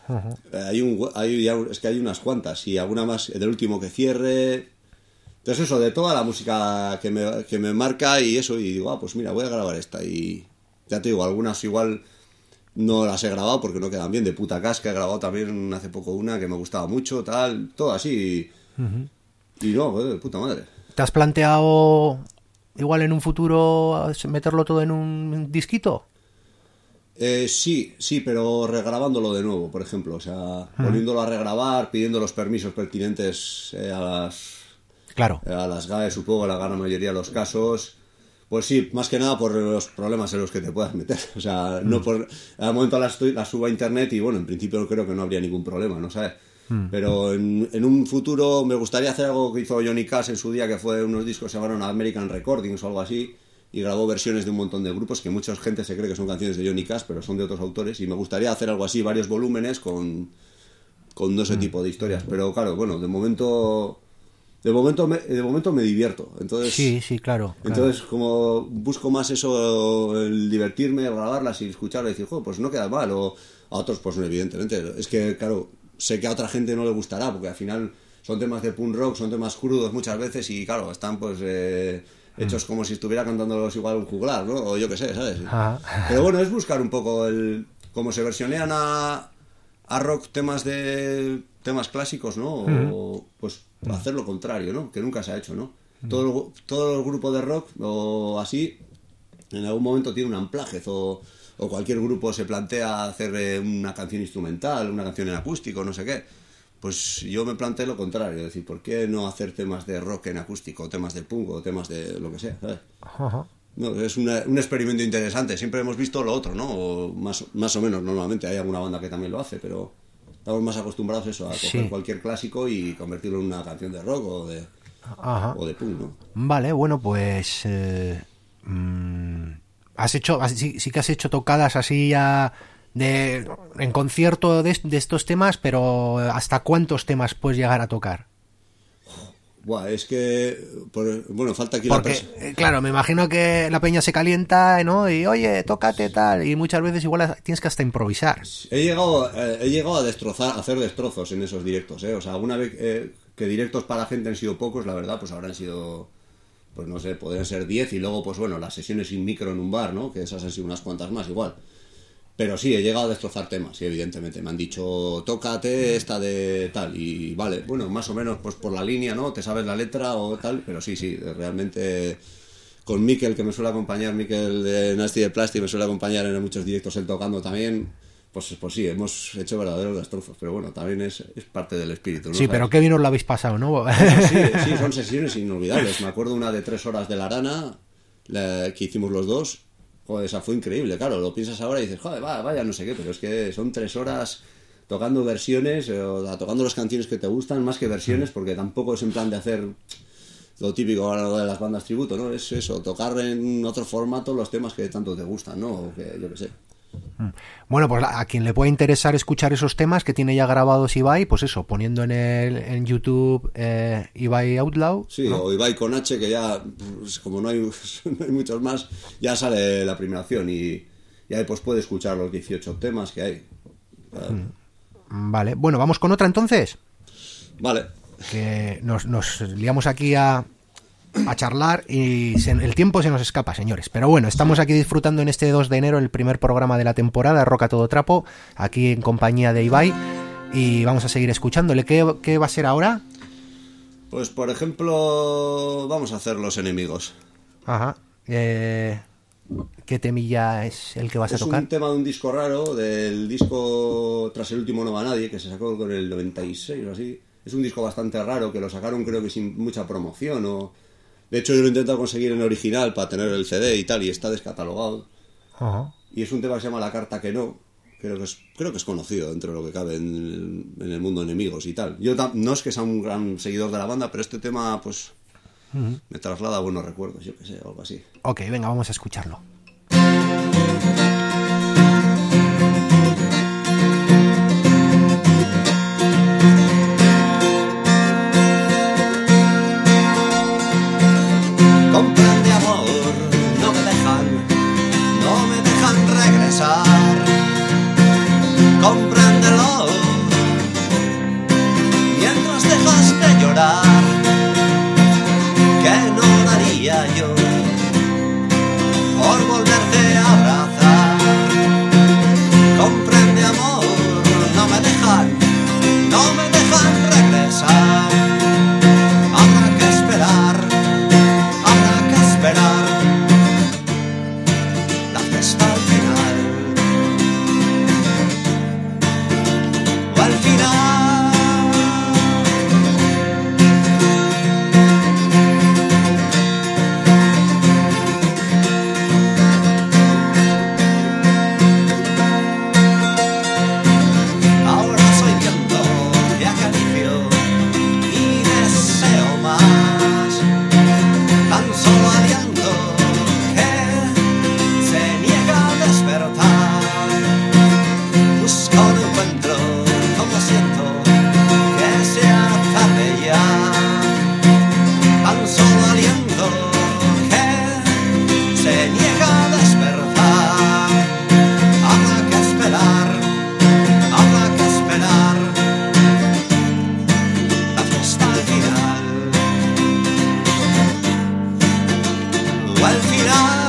Es que hay unas cuantas, y alguna más del Último que Cierre. Entonces eso, de toda la música que me marca y eso, y digo, pues mira, voy a grabar esta. Y ya te digo, algunas igual no las he grabado porque no quedan bien. De Puta Casca he grabado también hace poco una que me gustaba mucho, tal, todo así. Y no, de puta madre. ¿Te has planteado igual en un futuro meterlo todo en un disquito? Sí, pero regrabándolo de nuevo, por ejemplo. O sea, volviéndolo a regrabar, pidiendo los permisos pertinentes Claro. a las GAE, supongo, la gran mayoría de los casos. Pues sí, más que nada por los problemas en los que te puedas meter. O sea, no por... Al momento las subo a internet y bueno, en principio creo que no habría ningún problema, ¿no sabes? Pero en un futuro me gustaría hacer algo que hizo Johnny Cash en su día, que fue unos discos que se llamaron American Recordings o algo así, y grabó versiones de un montón de grupos que mucha gente se cree que son canciones de Johnny Cash, pero son de otros autores, y me gustaría hacer algo así, varios volúmenes con ese tipo de historias. Pero claro, bueno, de momento me divierto. Entonces, sí, claro. Entonces, como busco más eso, el divertirme, el grabarlas y escucharlas y decir, pues no queda mal. O a otros, pues no, evidentemente. Es que, claro, sé que a otra gente no le gustará, porque al final son temas de punk rock, son temas crudos muchas veces y, claro, están pues hechos como si estuviera cantándolos igual un juglar, ¿no? O yo qué sé, ¿sabes? Ajá. Pero bueno, es buscar un poco cómo se versionean a rock temas clásicos, ¿no? O, pues hacer lo contrario, ¿no? Que nunca se ha hecho, ¿no? Todo el grupo de rock o así en algún momento tiene un unplugged o cualquier grupo se plantea hacer una canción instrumental, una canción en acústico, no sé qué. Pues yo me planteé lo contrario, es decir, ¿por qué no hacer temas de rock en acústico, temas de punk o temas de lo que sea, ¿sabes? Ajá. No, es un experimento interesante. Siempre hemos visto lo otro, ¿no? O más o menos, normalmente hay alguna banda que también lo hace, pero estamos más acostumbrados a coger cualquier clásico y convertirlo en una canción de rock o de punk, ¿no? Vale, bueno, pues sí que has hecho tocadas así ya en concierto de estos temas, pero ¿hasta cuántos temas puedes llegar a tocar? Buah, es que falta aquí porque, claro, me imagino que la peña se calienta, ¿no? Y oye, tócate tal, y muchas veces igual tienes que hasta improvisar. He llegado a hacer destrozos en esos directos, ¿eh? O sea, alguna vez que directos para la gente han sido pocos, la verdad, pues habrán sido, pues no sé, podrían ser 10, y luego, pues bueno, las sesiones sin micro en un bar, ¿no? Que esas han sido unas cuantas más igual. Pero sí, he llegado a destrozar temas, sí, evidentemente. Me han dicho, tócate esta de tal, y vale, bueno, más o menos pues por la línea, ¿no? Te sabes la letra o tal, pero sí, realmente con Mikel, que me suele acompañar, Mikel de Nasty de Plastic, me suele acompañar en muchos directos, él tocando también, pues sí, hemos hecho verdaderos destrozos, pero bueno, también es parte del espíritu, ¿no? Sí, pero qué bien os lo habéis pasado, ¿no? Sí, son sesiones inolvidables. Me acuerdo una de 3 horas de La Arana, que hicimos los dos. Joder, esa fue increíble, claro, lo piensas ahora y dices, joder, vaya, no sé qué, pero es que son 3 horas tocando versiones, tocando las canciones que te gustan, más que versiones, porque tampoco es en plan de hacer lo típico ahora de las bandas tributo, ¿no? Es eso, tocar en otro formato los temas que tanto te gustan, ¿no? O que yo qué sé. Bueno, pues a quien le pueda interesar escuchar esos temas que tiene ya grabados Ibai, pues eso, poniendo en YouTube Ibai Outlaw. Sí, ¿no? O Ibai con H, que ya, pues, como no hay muchos más, ya sale la primera opción y ahí pues puede escuchar los 18 temas que hay. Vale, bueno, vamos con otra entonces. Vale. Que nos liamos aquí a charlar y el tiempo se nos escapa, señores, pero bueno, estamos aquí disfrutando en este 2 de enero el primer programa de la temporada, Rock a todo trapo, aquí en compañía de Ibai, y vamos a seguir escuchándole. ¿Qué va a ser ahora? Pues por ejemplo vamos a hacer Los Enemigos. Ajá. ¿Qué temilla es el que vas a tocar? Es un tema de un disco raro, del disco Tras el último no va nadie, que se sacó con el 96 o así. Es un disco bastante raro, que lo sacaron creo que sin mucha promoción. De hecho, yo lo he intentado conseguir en original para tener el CD y tal, y está descatalogado. Uh-huh. Y es un tema que se llama La carta que no. Creo que es conocido dentro de lo que cabe en el mundo de Enemigos y tal. Yo no es que sea un gran seguidor de la banda, pero este tema, pues me traslada a buenos recuerdos, yo que sé, algo así. Ok, venga, vamos a escucharlo. Comprende, amor, no me dejan regresar. Compréndelo, mientras dejas de llorar. ¿Qué no daría yo por volverte a abrazar? Comprende, amor, no me dejan regresar. Habrá que esperar. La fiesta al final, o al final. Ahora soy viento que acaricio y deseo más, tan solo aliento que se niega a despertar. Busco un encuentro, como siento que sea tarde ya. Tan solo aliento que se niega a despertar. Habrá que esperar, habrá que esperar. La fiesta al final, o al final.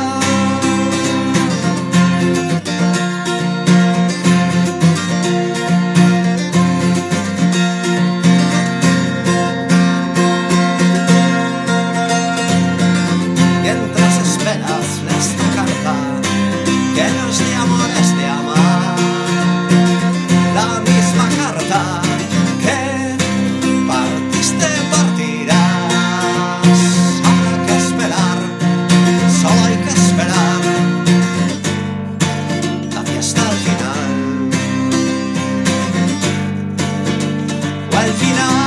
Mientras esperas esta carta que no es de amor, es de amar, la misma carta que partiste partirás. Habrá que esperar, solo hay que esperar. La fiesta al final, o al final.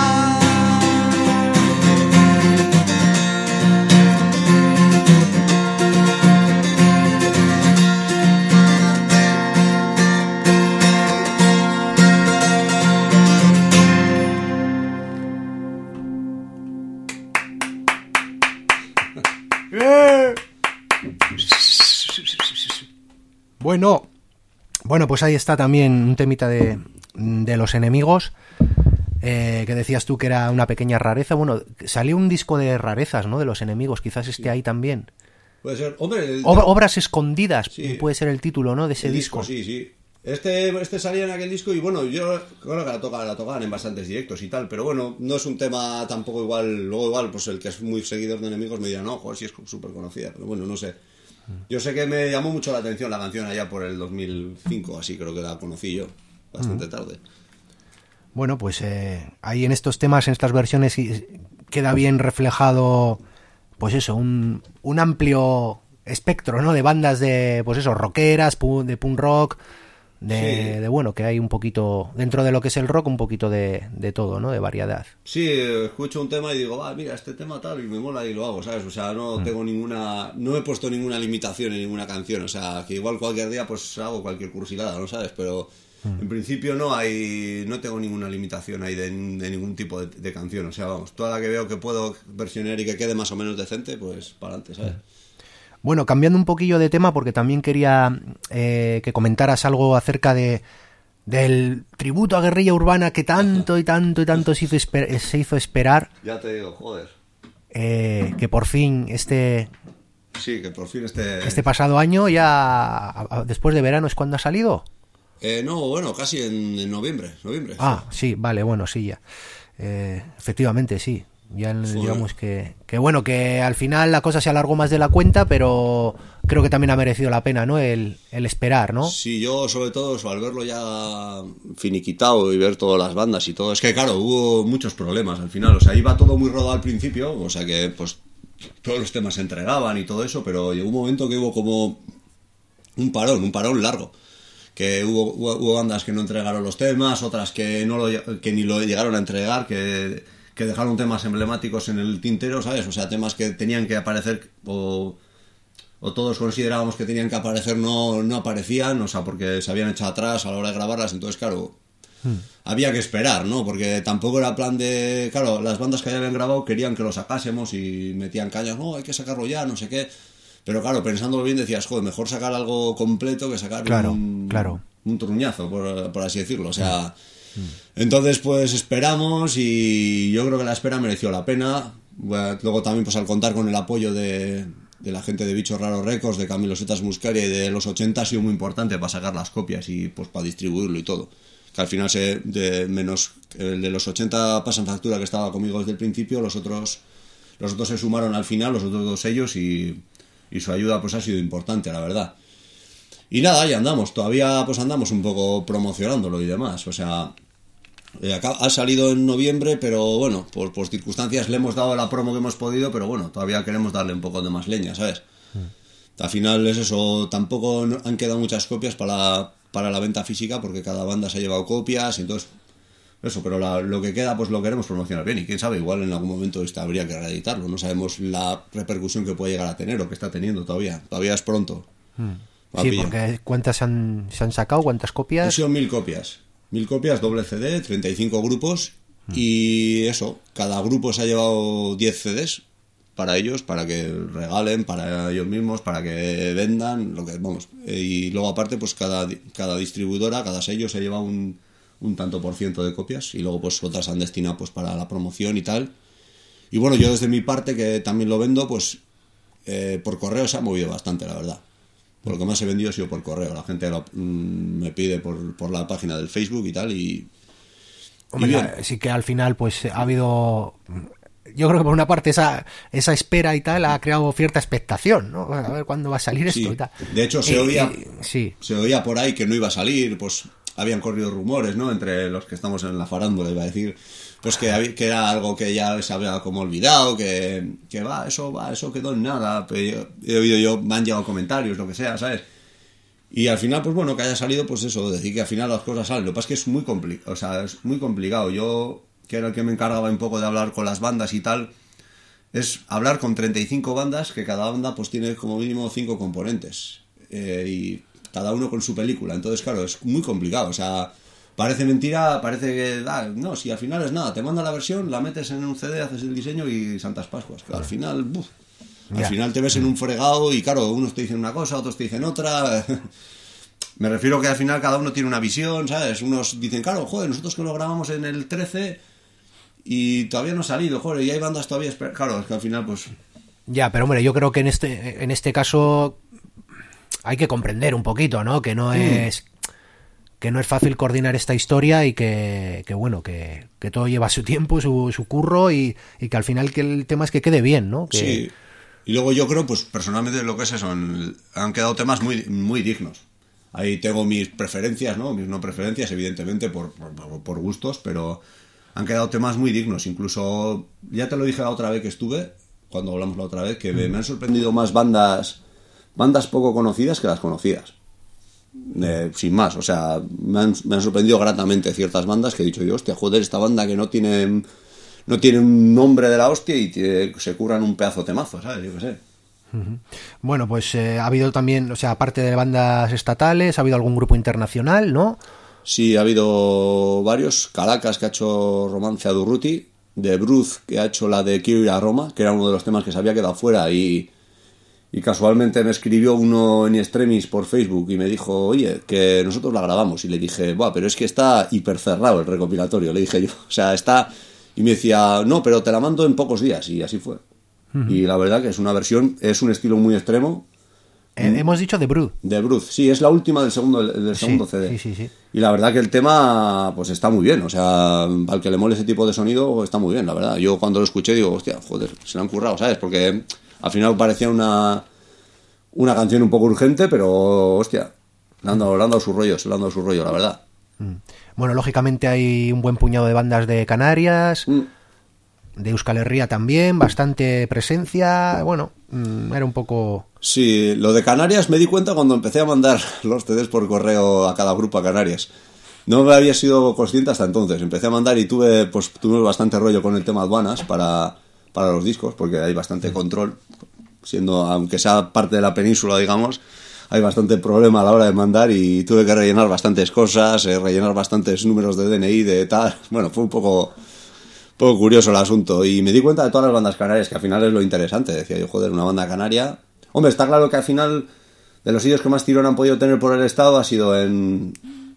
Bueno, pues ahí está también un temita de Los Enemigos, que decías tú que era una pequeña rareza. Bueno, salió un disco de rarezas, ¿no?, de Los Enemigos, quizás esté ahí también. Puede ser, hombre... Obras escondidas, sí, puede ser el título, ¿no?, de ese disco. Sí. Este salía en aquel disco y bueno, yo creo que la tocaban en bastantes directos y tal, pero bueno, no es un tema tampoco igual. Luego igual, pues el que es muy seguidor de Enemigos me dirá, no, joder, sí es súper conocida, pero bueno, no sé. Yo sé que me llamó mucho la atención la canción allá por el 2005, así creo que la conocí yo, bastante tarde. Bueno, pues ahí en estos temas, en estas versiones, queda bien reflejado, pues eso, un amplio espectro, ¿no?, de bandas de, pues eso, rockeras, de punk rock, de bueno, que hay un poquito, dentro de lo que es el rock, un poquito de todo, ¿no?, de variedad. Sí, escucho un tema y digo, mira, este tema tal, y me mola y lo hago, ¿sabes? O sea, no tengo no he puesto ninguna limitación en ninguna canción, o sea, que igual cualquier día pues hago cualquier cursilada, ¿no sabes? Pero en principio no tengo ninguna limitación ahí de ningún tipo de canción, o sea, vamos, toda la que veo que puedo versionar y que quede más o menos decente, pues para adelante, ¿sabes? Bueno, cambiando un poquillo de tema, porque también quería que comentaras algo acerca del tributo a Guerrilla Urbana que tanto se hizo esperar. Ya te digo, joder. Que por fin Sí, que por fin este pasado año, ya después de verano, ¿es cuando ha salido? No, bueno, casi en noviembre. Ah, sí, vale, bueno, sí, ya. Efectivamente, sí. Ya digamos que bueno, que al final la cosa se alargó más de la cuenta, pero creo que también ha merecido la pena, ¿no?, el esperar, ¿no? Sí, yo sobre todo eso, al verlo ya finiquitado y ver todas las bandas y todo, es que claro, hubo muchos problemas al final, o sea, iba todo muy rodado al principio, o sea que pues todos los temas se entregaban y todo eso, pero llegó un momento que hubo como un parón largo, que hubo bandas que no entregaron los temas, otras que ni lo llegaron a entregar, que que dejaron temas emblemáticos en el tintero, ¿sabes? O sea, temas que tenían que aparecer o todos considerábamos que tenían que aparecer, no aparecían, o sea, porque se habían echado atrás a la hora de grabarlas, entonces, claro, había que esperar, ¿no? Porque tampoco era plan de... Claro, las bandas que ya habían grabado querían que lo sacásemos y metían cañas, no, hay que sacarlo ya, no sé qué. Pero claro, pensándolo bien decías, joder, mejor sacar algo completo que sacar un truñazo, por así decirlo, o sea... Entonces, pues esperamos y yo creo que la espera mereció la pena. Luego también, pues al contar con el apoyo de la gente de Bichos Raros Records, de Camilo Setas Muscaria y de los 80 ha sido muy importante para sacar las copias y pues para distribuirlo y todo. Que al final, menos el de los 80 pasan factura, que estaba conmigo desde el principio, los otros se sumaron al final, los otros 2 sellos, y su ayuda pues ha sido importante, la verdad. Y nada, ya andamos, todavía pues andamos un poco promocionándolo y demás, o sea... ha salido en noviembre, pero bueno, por circunstancias le hemos dado la promo que hemos podido, pero bueno, todavía queremos darle un poco de más leña, ¿sabes? Al final es eso, tampoco han quedado muchas copias para la venta física, porque cada banda se ha llevado copias, y entonces eso, pero lo que queda pues lo queremos promocionar bien, y quién sabe, igual en algún momento habría que reeditarlo, no sabemos la repercusión que puede llegar a tener o que está teniendo todavía es pronto. Sí, porque ¿cuántas se han sacado? ¿Cuántas copias? Han sido 1000 copias. 1000 copias, doble CD, 35 grupos, y eso, cada grupo se ha llevado 10 CDs para ellos, para que regalen, para ellos mismos, para que vendan, lo que vamos. Y luego aparte, pues cada distribuidora, cada sello se lleva un tanto por ciento de copias, y luego pues otras han destinado pues para la promoción y tal. Y bueno, yo desde mi parte, que también lo vendo, pues por correo se ha movido bastante, la verdad. Por lo que más he vendido ha sido por correo. La gente me pide por la página del Facebook y tal, y bien. Sí que al final pues ha habido... Yo creo que por una parte esa espera y tal ha creado cierta expectación, ¿no? A ver cuándo va a salir esto y tal. De hecho, se oía por ahí que no iba a salir, pues habían corrido rumores, ¿no? Entre los que estamos en la farándula, iba a decir, pues que era algo que ya se había como olvidado, que eso quedó en nada. Pero he oído me han llegado comentarios, lo que sea, ¿sabes? Y al final, pues bueno, que haya salido, pues eso, decir que al final las cosas salen. Lo que pasa es que es muy complicado, o sea, es muy complicado. Yo, que era el que me encargaba un poco de hablar con las bandas y tal, es hablar con 35 bandas, que cada banda pues tiene como mínimo 5 componentes, y cada uno con su película. Entonces, claro, es muy complicado, o sea... Parece mentira, parece que... no, si al final es nada, te manda la versión, la metes en un CD, haces el diseño y Santas Pascuas. Que al final, al final te ves en un fregado y claro, unos te dicen una cosa, otros te dicen otra. Me refiero que al final cada uno tiene una visión, ¿sabes? Unos dicen, claro, joder, nosotros que lo grabamos en el 13 y todavía no ha salido, joder, y hay bandas todavía... Claro, es que al final, pues... Ya, pero hombre, yo creo que en este caso hay que comprender un poquito, ¿no? Que no es fácil coordinar esta historia y que bueno, que todo lleva su tiempo, su curro, y que al final que el tema es que quede bien, ¿no? Sí. Y luego yo creo, pues personalmente lo que es eso, han quedado temas muy, muy dignos. Ahí tengo mis preferencias, ¿no? Mis no preferencias, evidentemente, por gustos, pero han quedado temas muy dignos. Incluso, ya te lo dije la otra vez que estuve, cuando hablamos la otra vez, que me han sorprendido más bandas poco conocidas que las conocidas. Sin más, o sea, me han sorprendido gratamente ciertas bandas que he dicho yo, hostia, joder, esta banda que no tiene un nombre de la hostia y se curran un pedazo temazo, ¿sabes? Yo qué sé. Bueno, pues ha habido también, o sea, aparte de bandas estatales, ha habido algún grupo internacional, ¿no? Sí, ha habido varios. Caracas, que ha hecho Romance a Durruti, de Bruce, que ha hecho la de Quiero ir a Roma, que era uno de los temas que se había quedado fuera, y casualmente me escribió uno en extremis por Facebook y me dijo, oye, que nosotros la grabamos. Y le dije, buah, pero es que está hiper cerrado el recopilatorio, le dije yo. O sea, está... Y me decía, no, pero te la mando en pocos días. Y así fue. Y la verdad que es una versión, es un estilo muy extremo. Hemos dicho de Bruce. De Bruce, sí, es la última del segundo CD. Sí. Y la verdad que el tema, pues está muy bien. O sea, al que le mole ese tipo de sonido, está muy bien, la verdad. Yo cuando lo escuché digo, hostia, joder, se lo han currado, ¿sabes? Porque... Al final parecía una canción un poco urgente, pero, hostia, le han dado su rollo, la verdad. Bueno, lógicamente hay un buen puñado de bandas de Canarias, de Euskal Herria también, bastante presencia, bueno, era un poco... Sí, lo de Canarias me di cuenta cuando empecé a mandar los CDs por correo a cada grupo a Canarias. No había sido consciente hasta entonces. Empecé a mandar y tuve bastante rollo con el tema aduanas para los discos, porque hay bastante control, aunque sea parte de la península, digamos, hay bastante problema a la hora de mandar y tuve que rellenar bastantes cosas, rellenar bastantes números de DNI, de tal. Bueno, fue un poco curioso el asunto y me di cuenta de todas las bandas canarias, que al final es lo interesante. Decía yo, joder, una banda canaria. Hombre, está claro que al final de los sitios que más tirón han podido tener por el estado ha sido en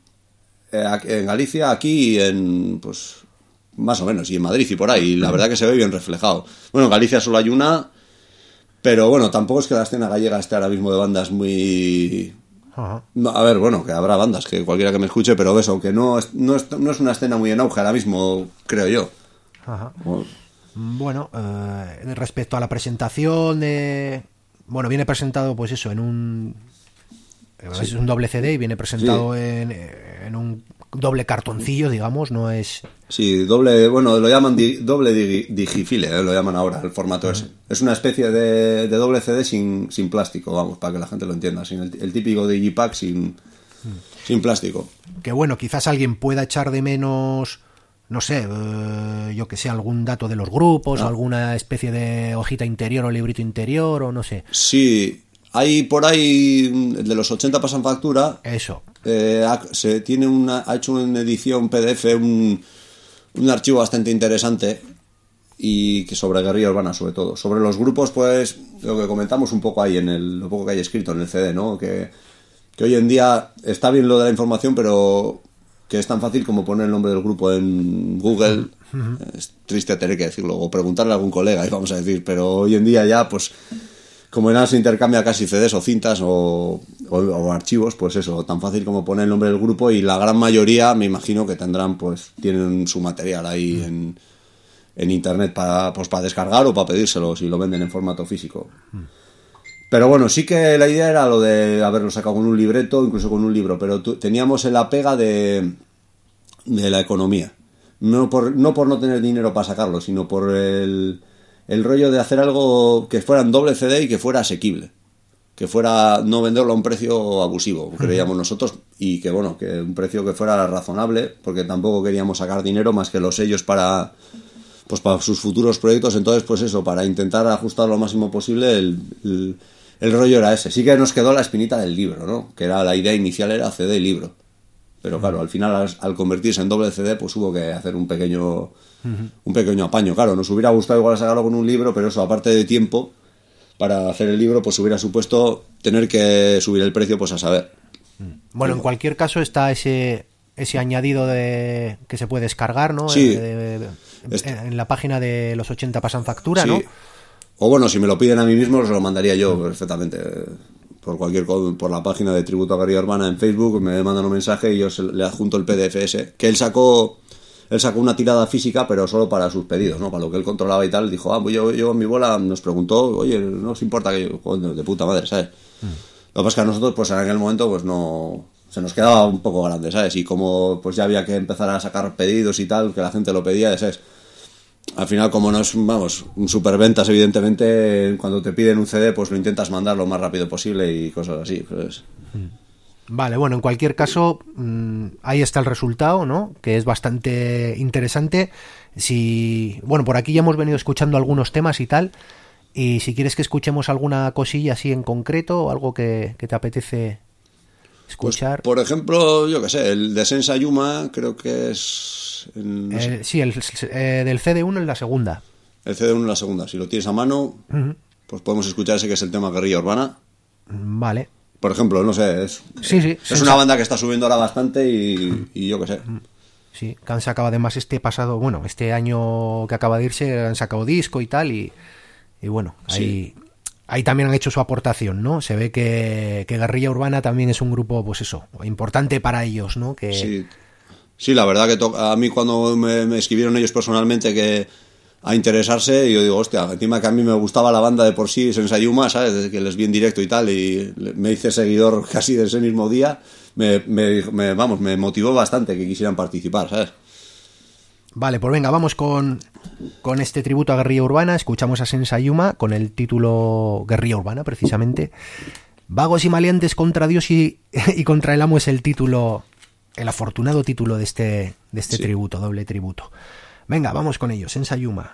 Galicia, aquí y pues más o menos, y en Madrid y por ahí. Y la verdad que se ve bien reflejado. Bueno, en Galicia solo hay una, pero bueno, tampoco es que la escena gallega esté ahora mismo de bandas muy... No, a ver, bueno, que habrá bandas, que cualquiera que me escuche, pero eso, que no es una escena muy en auge ahora mismo, creo yo. Ajá. Bueno, respecto a la presentación bueno, viene presentado pues eso en un... Sí. Es un doble CD y viene presentado sí. en un doble cartoncillo, digamos, no es... Sí, doble, bueno, lo llaman doble digifile, lo llaman ahora, el formato ese. Es una especie de doble CD sin plástico, vamos, para que la gente lo entienda, sin el típico digipack sin plástico. Que bueno, quizás alguien pueda echar de menos... No sé, yo que sé, algún dato de los grupos, alguna especie de hojita interior o librito interior, o no sé. Sí, hay por ahí, de los 80 pasan factura. Eso. Ha hecho una edición PDF, un archivo bastante interesante, y que sobre guerrilla urbana sobre todo. Sobre los grupos, pues, lo que comentamos un poco ahí, lo poco que hay escrito en el CD, ¿no? Que hoy en día está bien lo de la información, pero... que es tan fácil como poner el nombre del grupo en Google. Es triste tener que decirlo, o preguntarle a algún colega, vamos a decir, pero hoy en día ya, pues, como en nada se intercambia casi CDs o cintas o archivos, pues eso, tan fácil como poner el nombre del grupo, y la gran mayoría, me imagino que tienen su material ahí en internet para descargar o para pedírselo si lo venden en formato físico. Pero bueno, sí que la idea era lo de haberlo sacado con un libreto, incluso con un libro, pero teníamos la pega de la economía. No por no tener dinero para sacarlo, sino por el rollo de hacer algo que fuera en doble CD y que fuera asequible. Que fuera no venderlo a un precio abusivo, creíamos nosotros, y que bueno, que un precio que fuera razonable, porque tampoco queríamos sacar dinero más que los sellos para sus futuros proyectos. Entonces, pues eso, para intentar ajustar lo máximo posible, el rollo era ese. Sí que nos quedó la espinita del libro, ¿no? Que era la idea inicial, era CD y libro. Pero claro, al final, al convertirse en doble CD, pues hubo que hacer un pequeño apaño. Claro, nos hubiera gustado igual sacarlo con un libro, pero eso, aparte de tiempo, para hacer el libro, pues hubiera supuesto tener que subir el precio, pues a saber. Bueno, en cualquier caso está ese añadido que se puede descargar, ¿no? Sí. En la página de los 80 pasan factura, sí. ¿no? O bueno, si me lo piden a mí mismo, se lo mandaría yo perfectamente. Por la página de Tributo a Guerrilla Urbana en Facebook, me mandan un mensaje y yo le adjunto el PDF ese. Que él sacó una tirada física, pero solo para sus pedidos, ¿no? Para lo que él controlaba y tal. Dijo, pues yo en mi bola nos preguntó, oye, no os importa que yo... Joder, de puta madre, ¿sabes? Lo que pasa es que a nosotros, pues en aquel momento, pues no... Se nos quedaba un poco grande, ¿sabes? Y como pues ya había que empezar a sacar pedidos y tal, que la gente lo pedía, ¿sabes? Al final, como no es, un superventas, evidentemente, cuando te piden un CD, pues lo intentas mandar lo más rápido posible y cosas así, pues. Vale, bueno, en cualquier caso, ahí está el resultado, ¿no? Que es bastante interesante. Bueno, por aquí ya hemos venido escuchando algunos temas y tal, y si quieres que escuchemos alguna cosilla así en concreto, o algo que te apetece escuchar. Pues, por ejemplo, yo qué sé, el de Sensa Yuma, creo que es... sí, del CD1 en la segunda. El CD1 en la segunda. Si lo tienes a mano, pues podemos escuchar ese que es el tema Guerrilla Urbana. Vale. Por ejemplo, no sé, es una banda que está subiendo ahora bastante y yo qué sé. Sí, que han sacado además este año que acaba de irse, han sacado disco y tal, y bueno, sí. Ahí también han hecho su aportación, ¿no? Se ve que Guerrilla Urbana también es un grupo, pues eso, importante para ellos, ¿no? Sí, la verdad que a mí cuando me escribieron ellos personalmente que a interesarse, yo digo, hostia, encima que a mí me gustaba la banda de por sí, Sensa Yuma, ¿sabes? Desde que les vi en directo y tal, y me hice seguidor casi de ese mismo día, me motivó bastante que quisieran participar, ¿sabes? Vale, pues venga, vamos con este tributo a Guerrilla Urbana. Escuchamos a Sensa Yuma con el título Guerrilla Urbana, precisamente. Vagos y maleantes contra Dios y contra el amo es el título el afortunado título de este tributo, doble tributo. Venga, vamos con ellos, Sensayuma.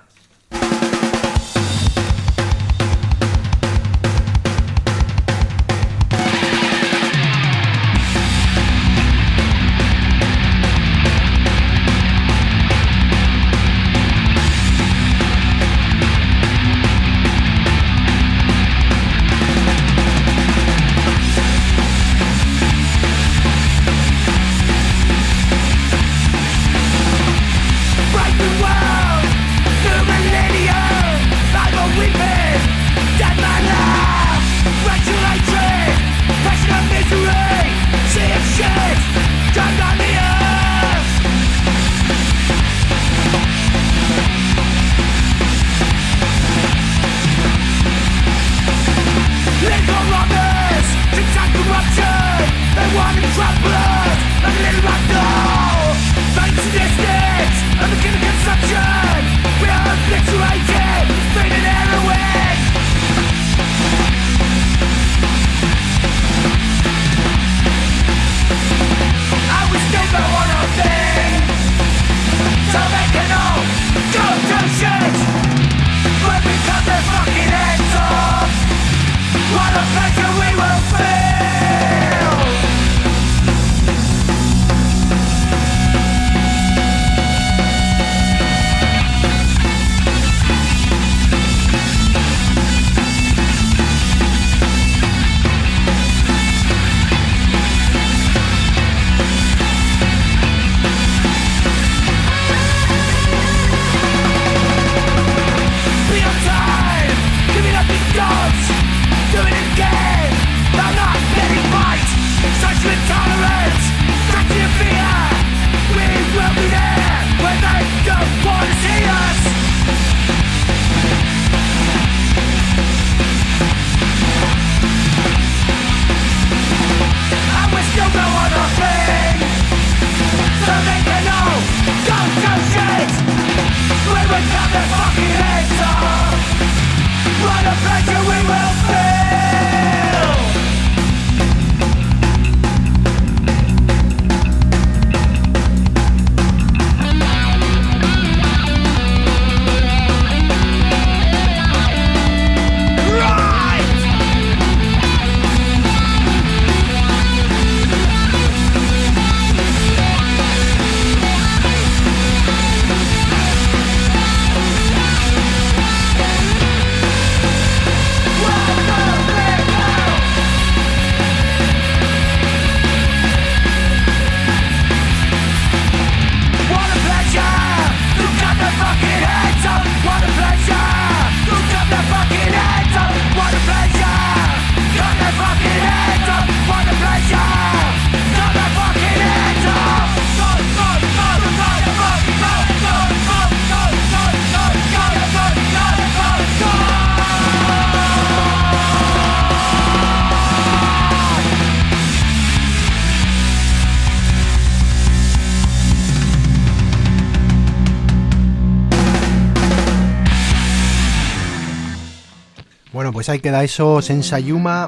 Bueno, pues ahí queda eso, Sensayuma,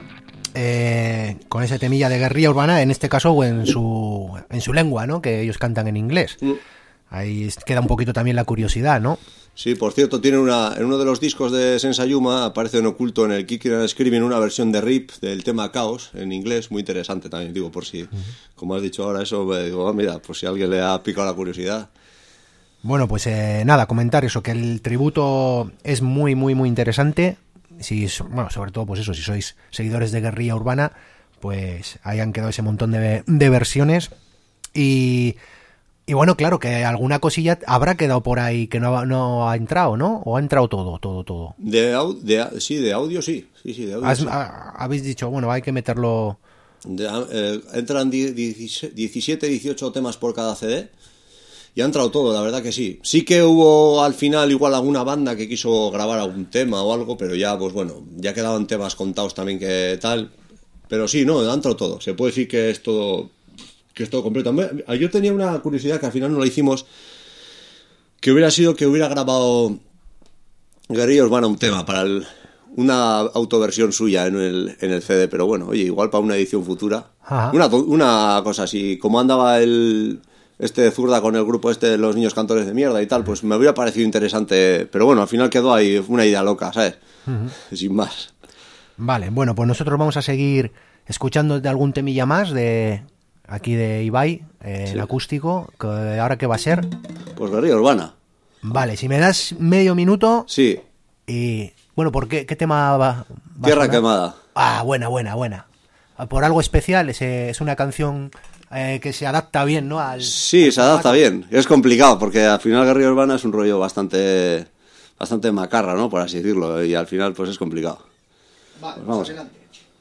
con ese temilla de guerrilla urbana, en este caso en su lengua, ¿no? Que ellos cantan en inglés. Ahí queda un poquito también la curiosidad, ¿no? Sí, por cierto, tiene en uno de los discos de Sensayuma aparece en oculto en el Kicking and Screaming una versión de RIP del tema Chaos en inglés, muy interesante también, digo, por si, como has dicho ahora eso, digo, mira, por si a alguien le ha picado la curiosidad. Bueno, pues nada, comentar eso, que el tributo es muy, muy, muy interesante. Bueno, sobre todo, pues eso, si sois seguidores de guerrilla urbana, pues ahí han quedado ese montón de versiones. Y bueno, claro, que alguna cosilla habrá quedado por ahí que no ha entrado, ¿no? ¿O ha entrado todo? De audio sí. De audio, sí. Habéis dicho, bueno, hay que meterlo... Entran 17, 18 temas por cada CD. Y ha entrado todo, la verdad que sí. Sí que hubo al final igual alguna banda que quiso grabar algún tema o algo, pero ya, pues bueno, ya quedaban temas contados también que tal. Pero sí, no, ha entrado todo. Se puede decir que es todo completo. Yo tenía una curiosidad que al final no la hicimos, que hubiera sido que hubiera grabado Guerrilla Urbana un tema para una autoversión suya en el CD, pero bueno, oye, igual para una edición futura. Ajá. Una cosa así, como andaba este Zurda con el grupo de los niños cantores de mierda y tal, pues me hubiera parecido interesante, pero bueno, al final quedó ahí una idea loca, ¿sabes? Sin más. Vale, bueno, pues nosotros vamos a seguir escuchando de algún temilla más de aquí de Ibai, el acústico, que ahora qué va a ser. Pues Guerrilla Urbana. Vale, si me das medio minuto Sí, y bueno, ¿por qué tema va Tierra a sonar? Quemada. Ah, buena. Por algo especial, es una canción que se adapta bien, ¿no? Sí, se adapta bien. Es complicado porque al final Guerrilla Urbana es un rollo bastante macarra, ¿no? Por así decirlo. Y al final pues es complicado. Vale, Pues vamos. adelante.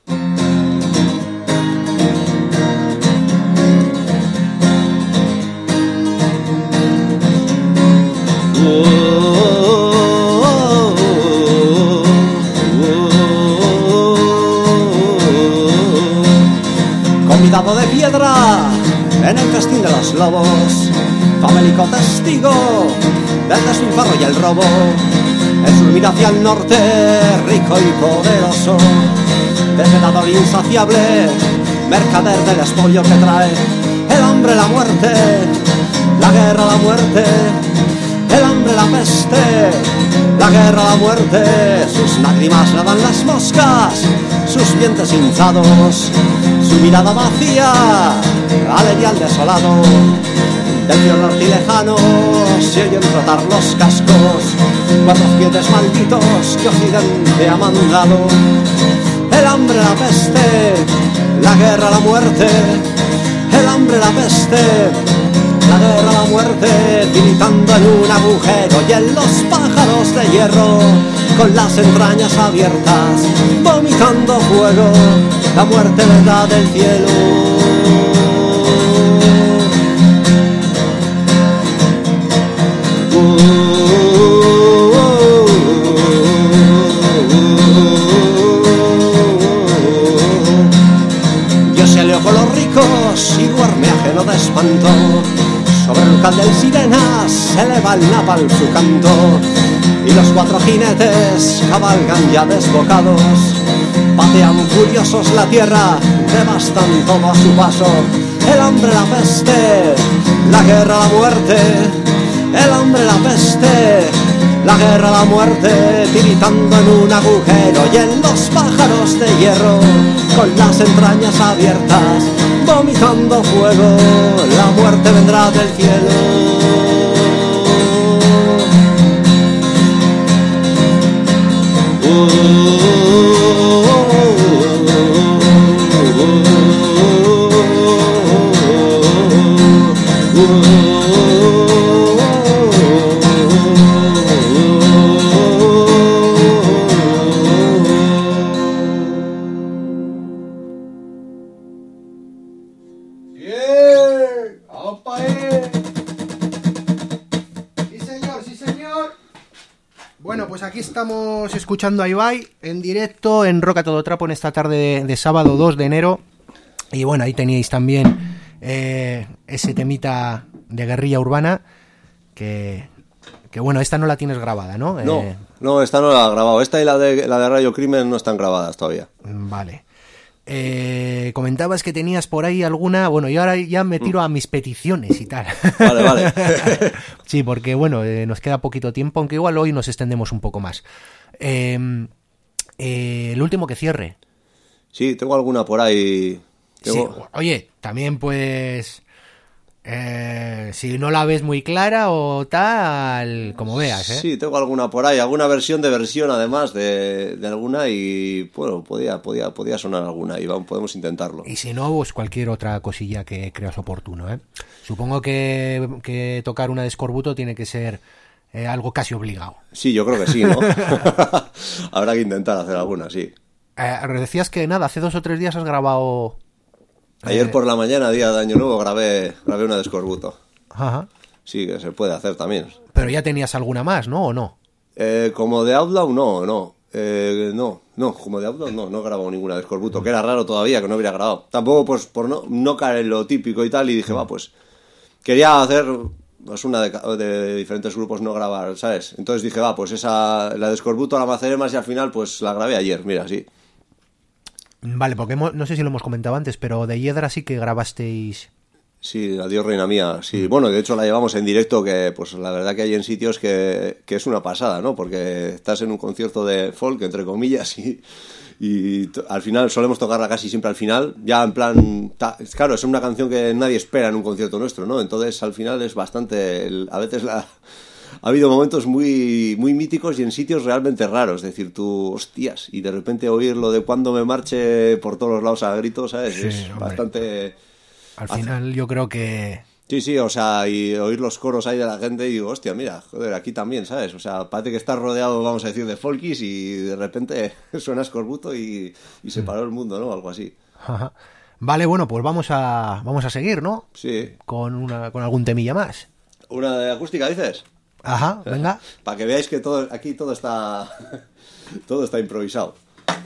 Convidado de piedra en el festín de los lobos, famélico testigo del despilfarro y el robo. El sur mira hacia el norte, rico y poderoso, depredador insaciable, mercader del espolio que trae el hambre, la muerte, la guerra, la muerte, el hambre, la peste, la guerra, la muerte. Sus lágrimas lavan las moscas, sus dientes hinchados, su mirada vacía, alegría al desolado. Del río norte y lejano se oyen rotar los cascos, 4 fieles malditos que Occidente ha mandado. El hambre, la peste, la guerra, la muerte, el hambre, la peste, la guerra, la muerte, tiritando en un agujero y en los pájaros de hierro, con las entrañas abiertas, vomitando fuego, la muerte vendrá del cielo. Dios se alió con los ricos y duerme ajeno de espanto. Sobre el cal del Sirenas se eleva el napalm su canto, y los 4 jinetes cabalgan ya desbocados. Patean furiosos la tierra, devastan todo a su paso. El hambre, la peste, la guerra, la muerte, el hambre, la peste, la guerra, la muerte, tiritando en un agujero y en los pájaros de hierro, con las entrañas abiertas, vomitando fuego, la muerte vendrá del cielo. Bueno, pues aquí estamos escuchando a Ibai en directo en Rock a Todo Trapo en esta tarde de sábado 2 de enero. Y bueno, ahí teníais también ese temita de Guerrilla Urbana que bueno, esta no la tienes grabada, ¿no? No, esta no la he grabado. Esta y la de Radio Crimen no están grabadas todavía. Vale. Comentabas que tenías por ahí alguna. Bueno, y ahora ya me tiro a mis peticiones y tal. Vale. Sí, porque bueno, nos queda poquito tiempo, aunque igual hoy nos extendemos un poco más. El último que cierre. Sí, tengo alguna por ahí. Sí. Oye, también pues si no la ves muy clara o tal, como veas, ¿eh? Sí, tengo alguna por ahí, alguna versión además de alguna, y bueno, podía sonar alguna y podemos intentarlo. Y si no, pues cualquier otra cosilla que creas oportuno, ¿eh? Supongo que tocar una de Escorbuto tiene que ser algo casi obligado. Sí, yo creo que sí, ¿no? Habrá que intentar hacer alguna, sí. Decías que nada, hace 2 o 3 días has grabado... Ayer por la mañana, día de Año Nuevo, grabé una de Escorbuto. Ajá. Sí, que se puede hacer también. Pero ya tenías alguna más, ¿no? ¿O no? Como de Outlaw, no. Como de Outlaw no he grabado ninguna de Escorbuto, que era raro todavía que no hubiera grabado. Tampoco pues por no caer en lo típico y tal, y dije, pues quería hacer es una de diferentes grupos no grabar, ¿sabes? Entonces dije, pues esa, la de Escorbuto la maceré más y al final pues la grabé ayer, mira, sí. Vale, porque no sé si lo hemos comentado antes, pero de Hiedra sí que grabasteis... Sí, adiós reina mía, sí. Bueno, de hecho la llevamos en directo, que pues la verdad que hay en sitios que es una pasada, ¿no? Porque estás en un concierto de folk, entre comillas, y al final solemos tocarla casi siempre al final, ya en plan... Claro, es una canción que nadie espera en un concierto nuestro, ¿no? Entonces al final es bastante... A veces ha habido momentos muy, muy míticos y en sitios realmente raros, es decir, tú, hostias, y de repente oír lo de Cuando me marche por todos los lados a gritos, ¿sabes? Sí, es hombre. bastante... Al final yo creo que... Sí, o sea, y oír los coros ahí de la gente y digo, hostia, mira, joder, aquí también, ¿sabes? O sea, parece que estás rodeado, vamos a decir, de folkies y de repente suena Escorbuto y se paró el mundo, ¿no? Algo así. Ajá. Vale, bueno, pues vamos a seguir, ¿no? Sí. Con algún temilla más. ¿Una de acústica, dices? Ajá, venga. Para que veáis que aquí todo está todo está improvisado.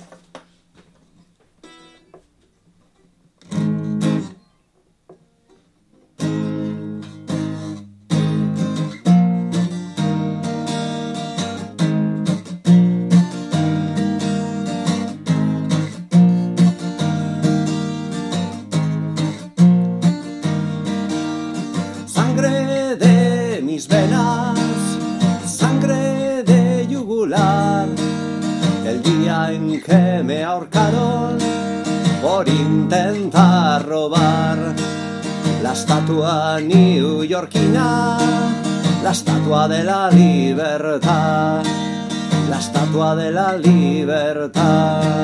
Sangre de mis venas, sangre de yugular, el día en que me ahorcaron por intentar robar la estatua neoyorquina, la estatua de la libertad, la estatua de la libertad.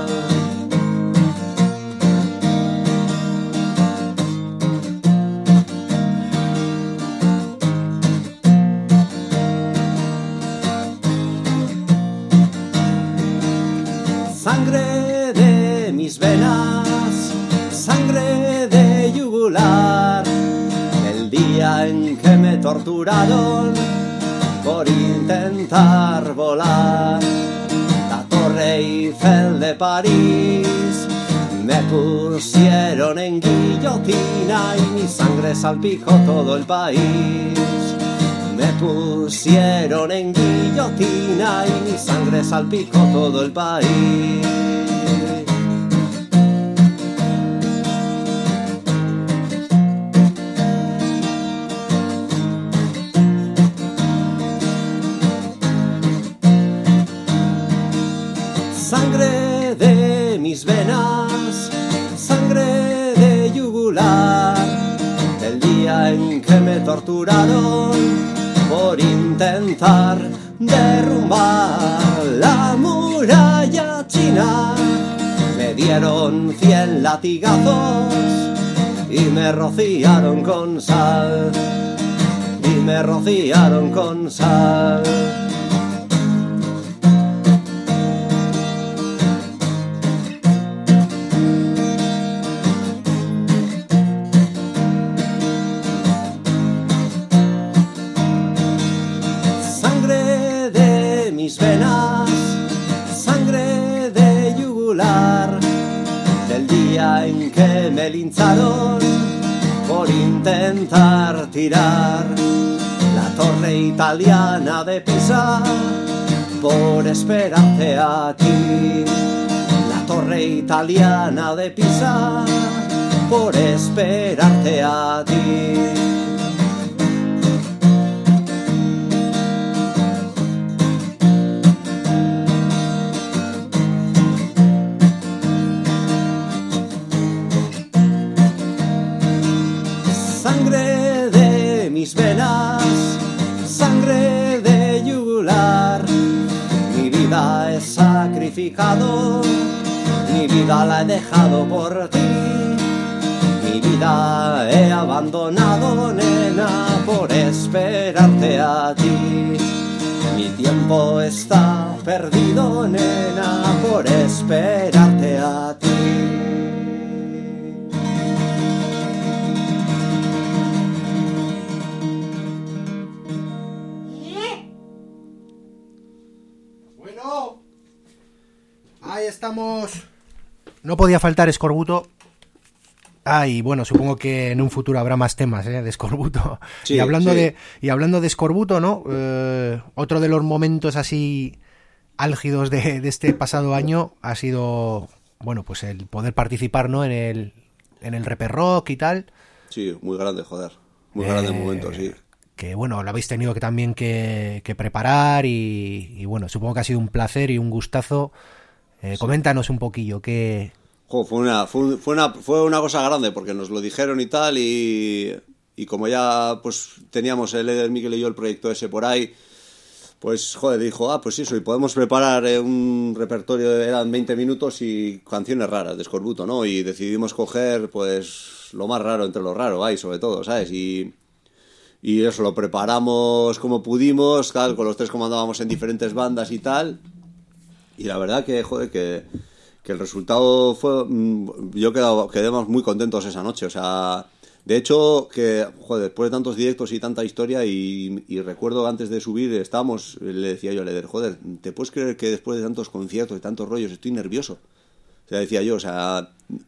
Sangre de mis venas, sangre de yugular, el día en que me torturaron por intentar volar la Torre Eiffel de París, me pusieron en guillotina y mi sangre salpicó todo el país. Me pusieron en guillotina y mi sangre salpicó todo el país. Sangre de mis venas, sangre de yugular, el día en que me torturaron por intentar derrumbar la muralla china. Me dieron 100 latigazos y me rociaron con sal, y me rociaron con sal. Mis venas, sangre de yugular, del día en que me lincharon por intentar tirar la torre italiana de Pisa, por esperarte a ti. La torre italiana de Pisa, por esperarte a ti. Sangre de mis venas, sangre de yugular, mi vida he sacrificado, mi vida la he dejado por ti, mi vida he abandonado, nena, por esperarte a ti. Mi tiempo está perdido, nena, por esperarte a ti. Ahí estamos. No podía faltar Escorbuto. Y bueno, supongo que en un futuro habrá más temas de Escorbuto. Sí, y hablando sí. de Escorbuto, ¿no? Otro de los momentos así álgidos de este pasado año ha sido, bueno, pues el poder participar, ¿no? en el Reper Rock y tal. Sí, muy grande, joder. Muy grande momento, sí. Que bueno, lo habéis tenido también que preparar y bueno, supongo que ha sido un placer y un gustazo. Sí. Coméntanos un poquillo que... Fue una cosa grande porque nos lo dijeron y tal y como ya pues teníamos el Eder, Mikel y yo el proyecto ese por ahí, pues joder, dijo, pues eso, y podemos preparar un repertorio, eran 20 minutos y canciones raras de Escorbuto, ¿no? Y decidimos coger pues lo más raro entre lo raro, sobre todo, ¿sabes? Y eso, lo preparamos como pudimos, tal, con los tres comandábamos en diferentes bandas y tal, y la verdad que, joder, que el resultado fue... quedamos muy contentos esa noche, o sea... De hecho, que joder, después de tantos directos y tanta historia, y recuerdo antes de subir, le decía yo a Leder, joder, ¿te puedes creer que después de tantos conciertos y tantos rollos estoy nervioso? O sea, decía yo, o sea,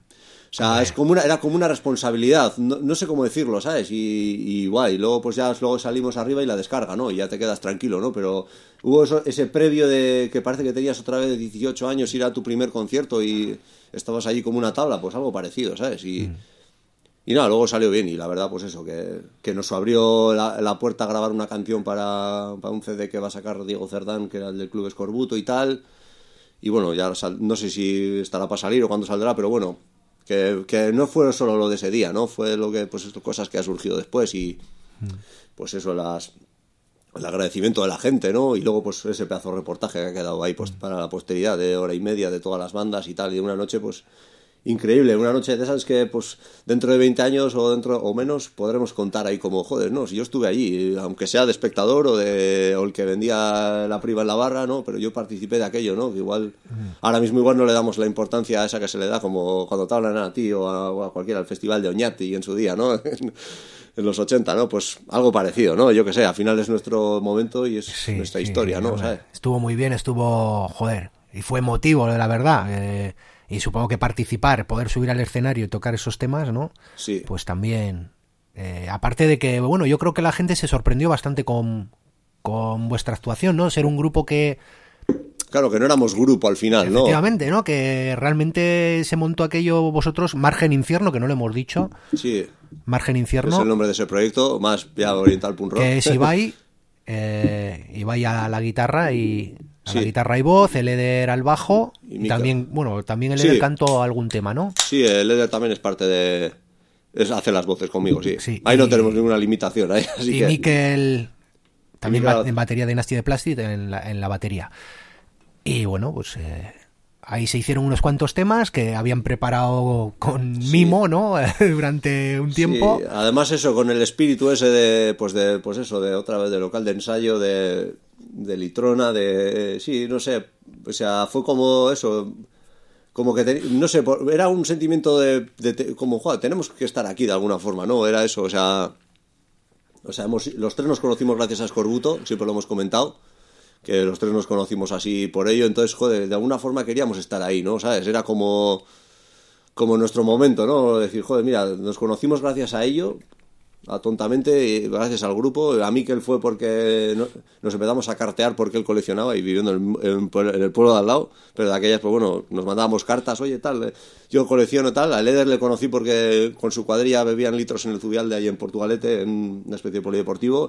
era como una responsabilidad, no sé cómo decirlo, ¿sabes? Y guay, luego pues ya luego salimos arriba y la descarga, ¿no? Y ya te quedas tranquilo, ¿no? Pero hubo ese previo de que parece que tenías otra vez 18 años, ir a tu primer concierto y estabas allí como una tabla, pues algo parecido, ¿sabes? Y nada, luego salió bien y la verdad pues eso, que nos abrió la puerta a grabar una canción para un CD que va a sacar Diego Cerdán, que era el del Club Escorbuto y tal. Y bueno, ya no sé si estará para salir o cuándo saldrá, pero bueno, que no fue solo lo de ese día, ¿no? Fue lo que, pues cosas que ha surgido después y pues eso, el agradecimiento de la gente, ¿no? Y luego pues ese pedazo de reportaje que ha quedado ahí pues para la posteridad de hora y media de todas las bandas y tal, y una noche pues increíble, una noche de esas que pues dentro de 20 años o menos podremos contar ahí como, joder, no, si yo estuve allí, aunque sea de espectador o el que vendía la priva en la barra, ¿no? Pero yo participé de aquello, ¿no? Que igual, ahora mismo igual no le damos la importancia a esa que se le da como cuando te hablan a ti o a cualquiera, al festival de Oñati en su día, ¿no? En los 80, ¿no? Pues algo parecido, ¿no? Yo que sé, al final es nuestro momento y es nuestra historia, ¿no? ¿Sabes? Estuvo muy bien, joder, y fue emotivo, la verdad. Y supongo que participar, poder subir al escenario y tocar esos temas, ¿no? Sí. Pues también, aparte de que, bueno, yo creo que la gente se sorprendió bastante con vuestra actuación, ¿no? Ser un grupo que... Claro, que no éramos grupo al final, ¿no? Efectivamente, ¿no? Que realmente se montó aquello vosotros, Margen Infierno, que no lo hemos dicho. Sí. Margen Infierno. Es el nombre de ese proyecto, más ya oriental punk rock. Que es Ibai a la guitarra y... la guitarra y voz, el Eder al bajo y también el Eder cantó algún tema, ¿no? Sí, el Eder también es parte de... hace las voces conmigo, sí. Ahí no tenemos ninguna limitación. Así que... Mikel también en batería de Nasty de Plastic, en la batería. Y bueno, pues ahí se hicieron unos cuantos temas que habían preparado con mimo, ¿no? Durante un tiempo. Sí, además eso, con el espíritu ese de eso, de otra vez de local de ensayo, de litrona, sí, no sé, o sea, fue como eso, como que no sé, era un sentimiento de como, joder, tenemos que estar aquí de alguna forma, ¿no? Era eso, o sea, los tres nos conocimos gracias a Escorbuto, siempre lo hemos comentado, que los tres nos conocimos así por ello, entonces, joder, de alguna forma queríamos estar ahí, ¿no? ¿Sabes? Era como nuestro momento, ¿no? Decir, joder, mira, nos conocimos gracias a ello, tontamente, gracias al grupo. A Mikel fue porque nos empezamos a cartear porque él coleccionaba y viviendo en el pueblo de al lado, pero de aquellas, pues bueno, nos mandábamos cartas, oye, tal, yo colecciono tal. A Leder le conocí porque con su cuadrilla bebían litros en el Zubialde, ahí en Portugalete, en una especie de polideportivo,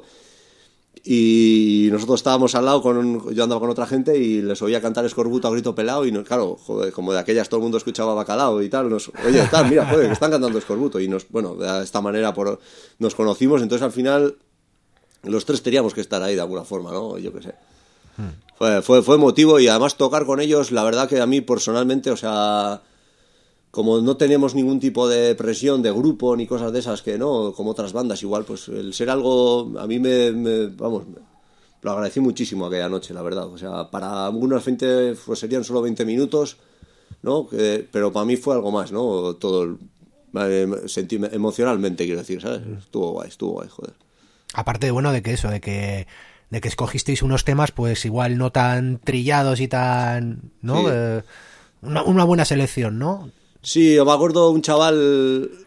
y nosotros estábamos al lado, yo andaba con otra gente y les oía cantar Escorbuto a grito pelado y claro, joder, como de aquellas todo el mundo escuchaba Bacalao y tal, oye, tal, mira, joder, que están cantando Escorbuto y de esta manera nos conocimos, entonces al final los tres teníamos que estar ahí de alguna forma, ¿no? Yo qué sé. Fue emotivo y además tocar con ellos, la verdad que a mí personalmente, o sea, como no teníamos ningún tipo de presión de grupo ni cosas de esas que no, como otras bandas igual, pues el ser algo, a mí lo agradecí muchísimo aquella noche, la verdad. O sea, para algunas gente pues serían solo 20 minutos, ¿no? Pero para mí fue algo más, ¿no? Todo sentí emocionalmente, quiero decir, ¿sabes? Estuvo guay, joder. Aparte, bueno, de que escogisteis unos temas, pues igual no tan trillados y tan, ¿no? Sí. Una buena selección, ¿no? Sí, me acuerdo un chaval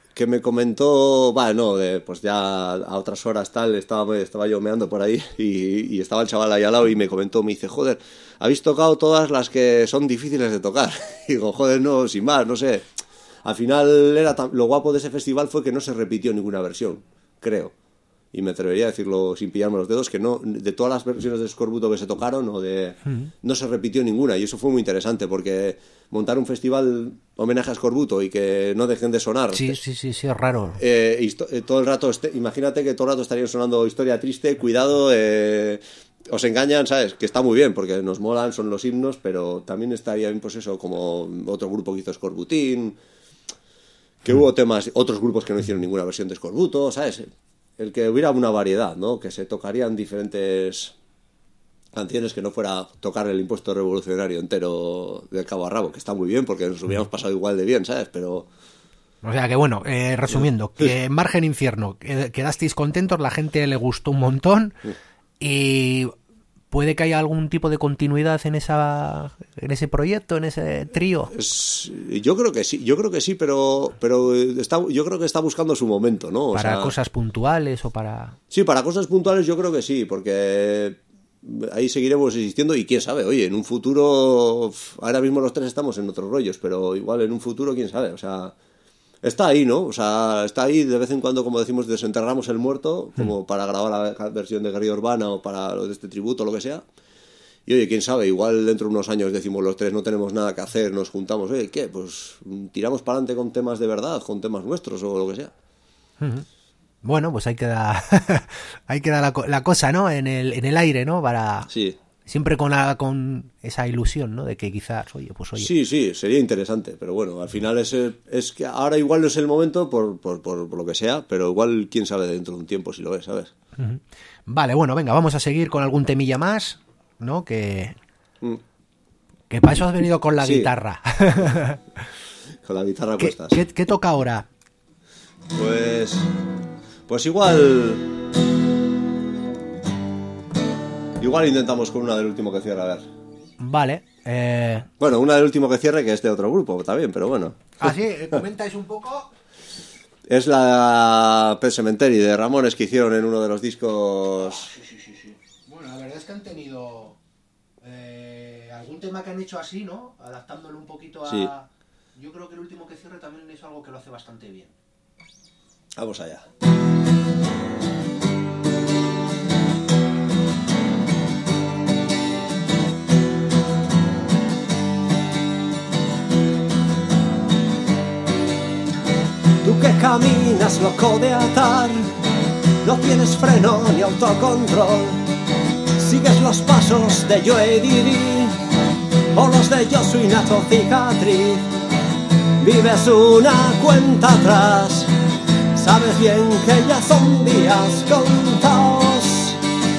que me comentó, pues ya a otras horas tal, estaba yo meando por ahí y estaba el chaval ahí al lado y me comentó, me dice, joder, habéis tocado todas las que son difíciles de tocar. Y digo, joder, no, sin más, no sé. Al final lo guapo de ese festival fue que no se repitió ninguna versión, creo. Y me atrevería a decirlo sin pillarme los dedos, que no, de todas las versiones de Scorbuto que se tocaron, no se repitió ninguna. Y eso fue muy interesante, porque montar un festival homenaje a Scorbuto y que no dejen de sonar. Sí, es raro. Todo el rato, imagínate que todo el rato estarían sonando Historia Triste, Cuidado, os engañan, ¿sabes? Que está muy bien, porque nos molan, son los himnos, pero también estaría bien, pues eso, como otro grupo que hizo Scorbutín, que hubo otros grupos que no hicieron ninguna versión de Scorbuto, ¿sabes? El que hubiera una variedad, ¿no? Que se tocarían diferentes canciones, que no fuera tocar el impuesto revolucionario entero del cabo a rabo, que está muy bien porque nos hubiéramos pasado igual de bien, ¿sabes? Pero... O sea que bueno, resumiendo, que Margen Infierno, quedasteis contentos, la gente le gustó un montón y puede que haya algún tipo de continuidad en ese proyecto, en ese trío. Yo creo que sí, pero yo creo que está buscando su momento, ¿no? Para cosas puntuales o para... Sí, para cosas puntuales yo creo que sí, porque ahí seguiremos existiendo y quién sabe, oye, en un futuro, ahora mismo los tres estamos en otros rollos, pero igual en un futuro, quién sabe, o sea... Está ahí, ¿no? O sea, está ahí de vez en cuando, como decimos, desenterramos el muerto, como para grabar la versión de Guerrilla Urbana o para lo de este tributo o lo que sea. Y oye, quién sabe, igual dentro de unos años decimos los tres, no tenemos nada que hacer, nos juntamos, oye, ¿qué? Pues tiramos para adelante con temas de verdad, con temas nuestros o lo que sea. Bueno, pues ahí queda la cosa, ¿no? En el aire, ¿no? Para... Sí. Siempre con esa ilusión, ¿no? De que quizás, oye. Sí, sería interesante, pero bueno, al final es que ahora igual no es el momento por lo que sea, pero igual quién sabe dentro de un tiempo si lo es, ¿sabes? Vale, bueno, venga, vamos a seguir con algún temilla más, ¿no? Que para eso has venido con la guitarra. Con la guitarra puestas. ¿Qué toca ahora? Pues igual intentamos con una del último que cierre, a ver. Vale. Bueno, una del último que cierre, que es de otro grupo también, pero bueno. Ah, sí, comentáis un poco. Es la Pet Sematary de Ramones que hicieron en uno de los discos. Sí. Bueno, la verdad es que han tenido algún tema que han hecho así, ¿no? Adaptándolo un poquito a... Sí. Yo creo que el último que cierre también es algo que lo hace bastante bien. Vamos allá. Tú que caminas loco de atar, no tienes freno ni autocontrol, sigues los pasos de Joe Didi o los de Josué Nato Cicatriz, vives una cuenta atrás, sabes bien que ya son días contados,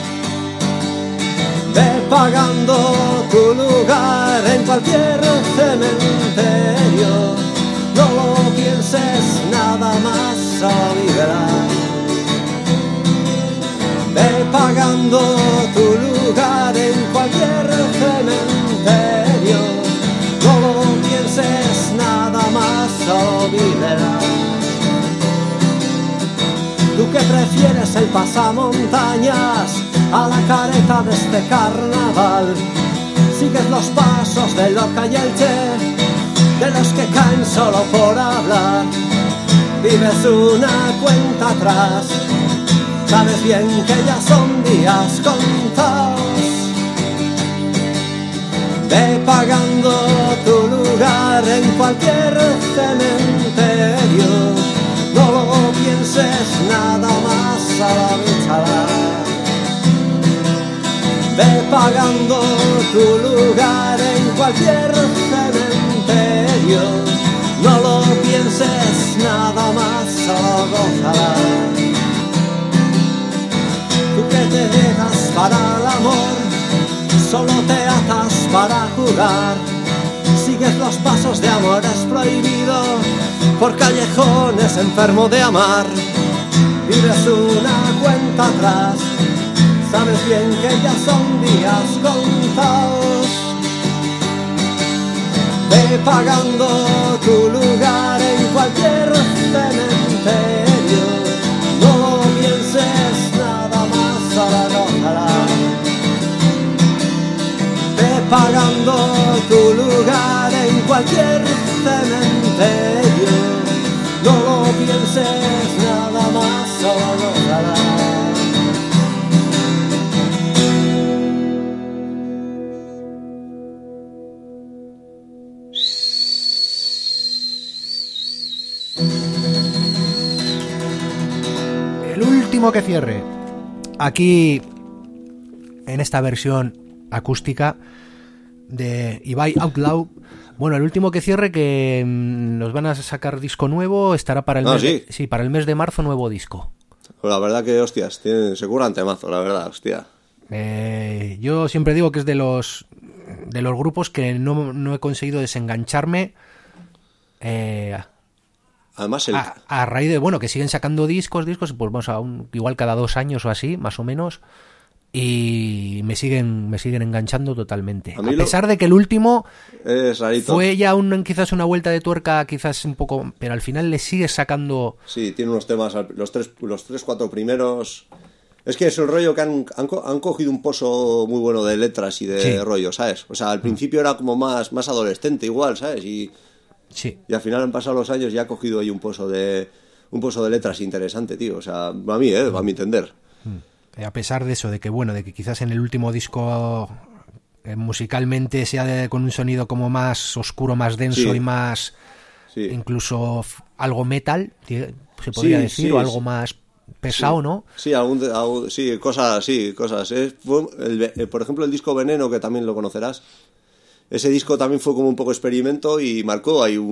ve pagando tu lugar en cualquier cementerio. No lo pienses nada más, olvídala. Ve pagando tu lugar en cualquier cementerio. No lo pienses nada más, olvídala. Tú que prefieres el pasamontañas a la careta de este carnaval, sigues los pasos de Lorca y el Che, de los que caen solo por hablar, vives una cuenta atrás, sabes bien que ya son días contados, ve pagando tu lugar en cualquier cementerio, no lo pienses nada más, a la bichada. Ve pagando tu lugar en cualquier cementerio, no lo pienses nada más, solo gózala. Tú que te dejas para el amor, solo te atas para jugar, sigues los pasos de amores prohibido, por callejones enfermo de amar, vives una cuenta atrás, sabes bien que ya son días contados, ve pagando tu lugar en cualquier cementerio. pagando tu lugar en cualquier cementerio. No lo pienses nada más, solo gozarás. El último que cierre. Aquí, en esta versión acústica de Ibai Outlaw. Bueno, el último que cierre, que nos van a sacar disco nuevo, estará para el mes para el mes de marzo, nuevo disco. Pues la verdad que, hostias, se curran temazo, la verdad, hostia. Yo siempre digo que es de los grupos que no he conseguido desengancharme. Además, a raíz de, bueno, que siguen sacando discos, pues vamos a igual cada 2 años o así, más o menos, y me siguen enganchando totalmente. A pesar de que el último es rarito. Fue ya quizás una vuelta de tuerca, quizás un poco, pero al final le sigues sacando. Sí, tiene unos temas, los 3-4 primeros. Es que es el rollo que han cogido un pozo muy bueno de letras y de rollo, ¿sabes? O sea, al principio era como más adolescente igual, ¿sabes? Y al final han pasado los años y ha cogido ahí un pozo de letras interesante, tío. O sea, a mí, a mi entender. A pesar de eso, de que quizás en el último disco musicalmente sea con un sonido como más oscuro, más denso y más incluso algo metal, se podría decir, o algo más pesado, ¿no? Sí, cosas. Por ejemplo, el disco Veneno, que también lo conocerás. Ese disco también fue como un poco experimento y marcó ahí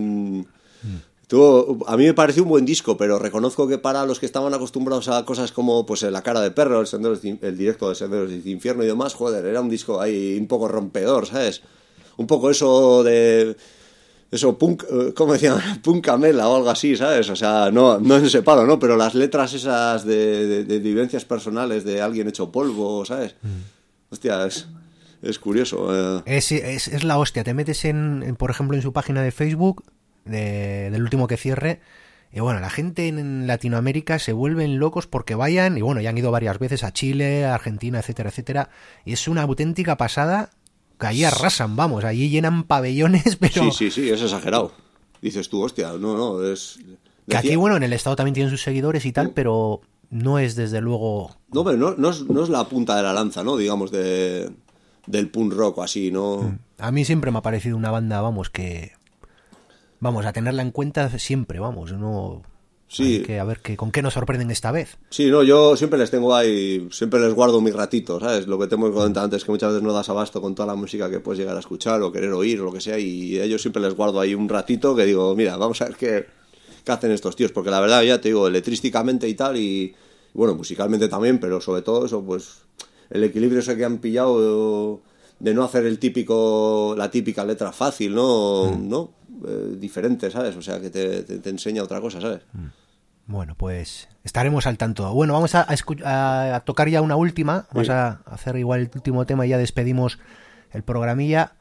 a mí me pareció un buen disco, pero reconozco que para los que estaban acostumbrados a cosas como pues La cara de perro, el directo de Senderos del Infierno y demás, joder, era un disco ahí un poco rompedor, ¿sabes? Un poco eso punk, ¿cómo decían? Punk camela o algo así, ¿sabes? O sea, no en ese palo, ¿no? Pero las letras esas de vivencias personales de alguien hecho polvo, ¿sabes? Hostia, es curioso. Es la hostia. Te metes por ejemplo, en su página de Facebook del último que cierre, y bueno, la gente en Latinoamérica se vuelven locos porque vayan, y bueno, ya han ido varias veces a Chile, a Argentina, etcétera, etcétera, y es una auténtica pasada, que allí arrasan, vamos, allí llenan pabellones, pero... Sí, es exagerado. Dices tú, hostia, no, es... Que aquí, bueno, en el estado también tienen sus seguidores y tal, pero no es desde luego... No, pero no es la punta de la lanza, ¿no? Digamos, del punk rock o así, ¿no? A mí siempre me ha parecido una banda, vamos, que... Vamos a tenerla en cuenta siempre, vamos, no... Sí. Hay que a ver con qué nos sorprenden esta vez. Sí, no, yo siempre les tengo ahí, siempre les guardo mi ratito, ¿sabes? Lo que te hemos comentado antes, que muchas veces no das abasto con toda la música que puedes llegar a escuchar o querer oír o lo que sea, y a ellos siempre les guardo ahí un ratito que digo, mira, vamos a ver qué hacen estos tíos, porque la verdad, ya te digo, letrísticamente y tal, y bueno, musicalmente también, pero sobre todo eso, pues, el equilibrio ese que han pillado de no hacer la típica letra fácil, ¿no? Diferente, ¿sabes? O sea, que te enseña otra cosa, ¿sabes? Bueno, pues estaremos al tanto. Bueno, vamos a tocar ya una última. Vamos a hacer igual el último tema y ya despedimos el programilla.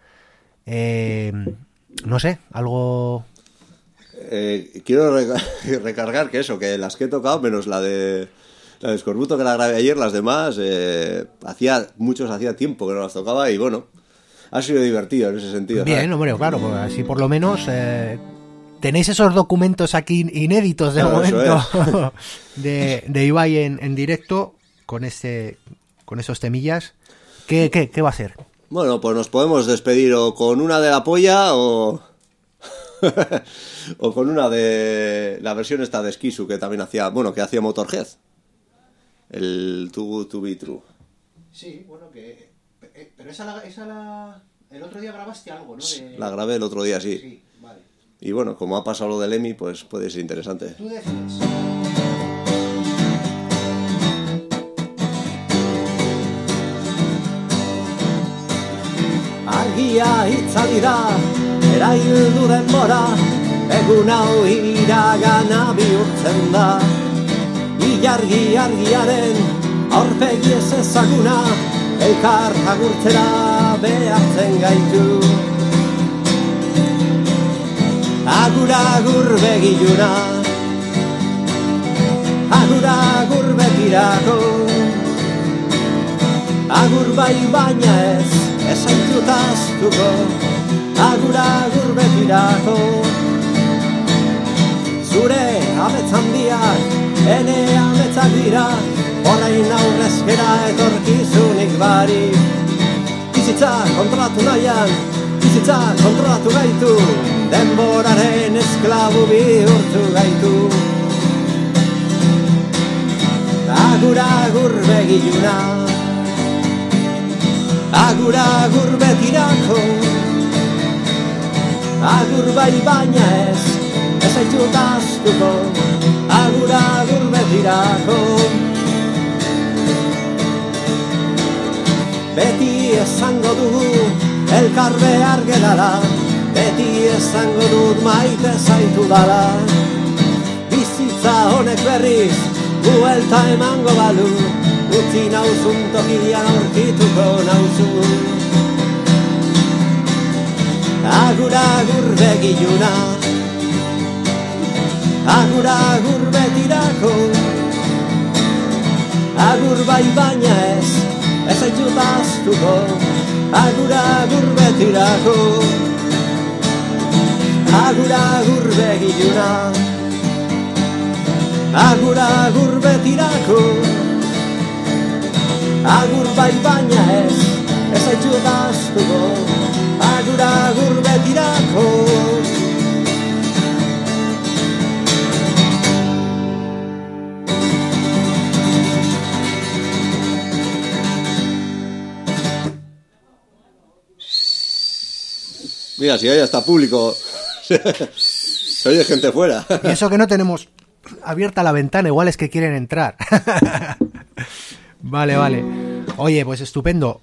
No sé, algo... Quiero recargar que las que he tocado, menos la de Escorbuto, que la grabé ayer, las demás hacía tiempo que no las tocaba y bueno, ha sido divertido en ese sentido. Bien, ¿sabes? Hombre, claro, pues así por lo menos tenéis esos documentos aquí inéditos de momento de Ibai en directo con esos temillas. ¿Qué va a ser? Bueno, pues nos podemos despedir o con una de la polla o con una de la versión esta de Esquisu que también hacía Motorhead, el Too Good to Be True. Sí, bueno, pero esa el otro día grabaste algo, ¿no? La grabé el otro día, sí. Sí, vale. Y bueno, como ha pasado lo del Emmy, pues puede ser interesante. Tú decides. Argia itzali da, eraildu denbora, egun hau iragana bihurtzen da. Ilargi-argiaren aurpegi ez ezaguna, elkar agurtzera behartzen gaitu. Agur-agur begiluna, agur-agur betirako, agur bai baina ez, esaitutaz ahaztuko, agur agur betirako. Zure amets handiak, ene ametsak dira, orain aurrezkera etorkizunik barik. Bizitza kontrolatu nahian, bizitza kontrolatu gaitu, denboraren esklabu bihurtu gaitu. Agur agur begiluna, agur agur betirako, agur bai baina ez zaitut ahaztuko, agur agur betirako. Beti esango dugu elkar behar gerala, beti esango dut maite zaitu dala. Bizitza honek berriz buelta emango balu, utzi nauzun tokian aurkituko nauzu. Agur agur begiluna, agur agur betirako, agur bai baina ez zaitut ahaztuko, agur agur betirako. Agur agur begiluna, agur agur betirako, agur bai baina ez zaitut ahaztuko, agur agur betirako. Mira, si hay hasta público, se oye gente fuera. Y eso que no tenemos abierta la ventana, igual es que quieren entrar. Vale. Oye, pues estupendo.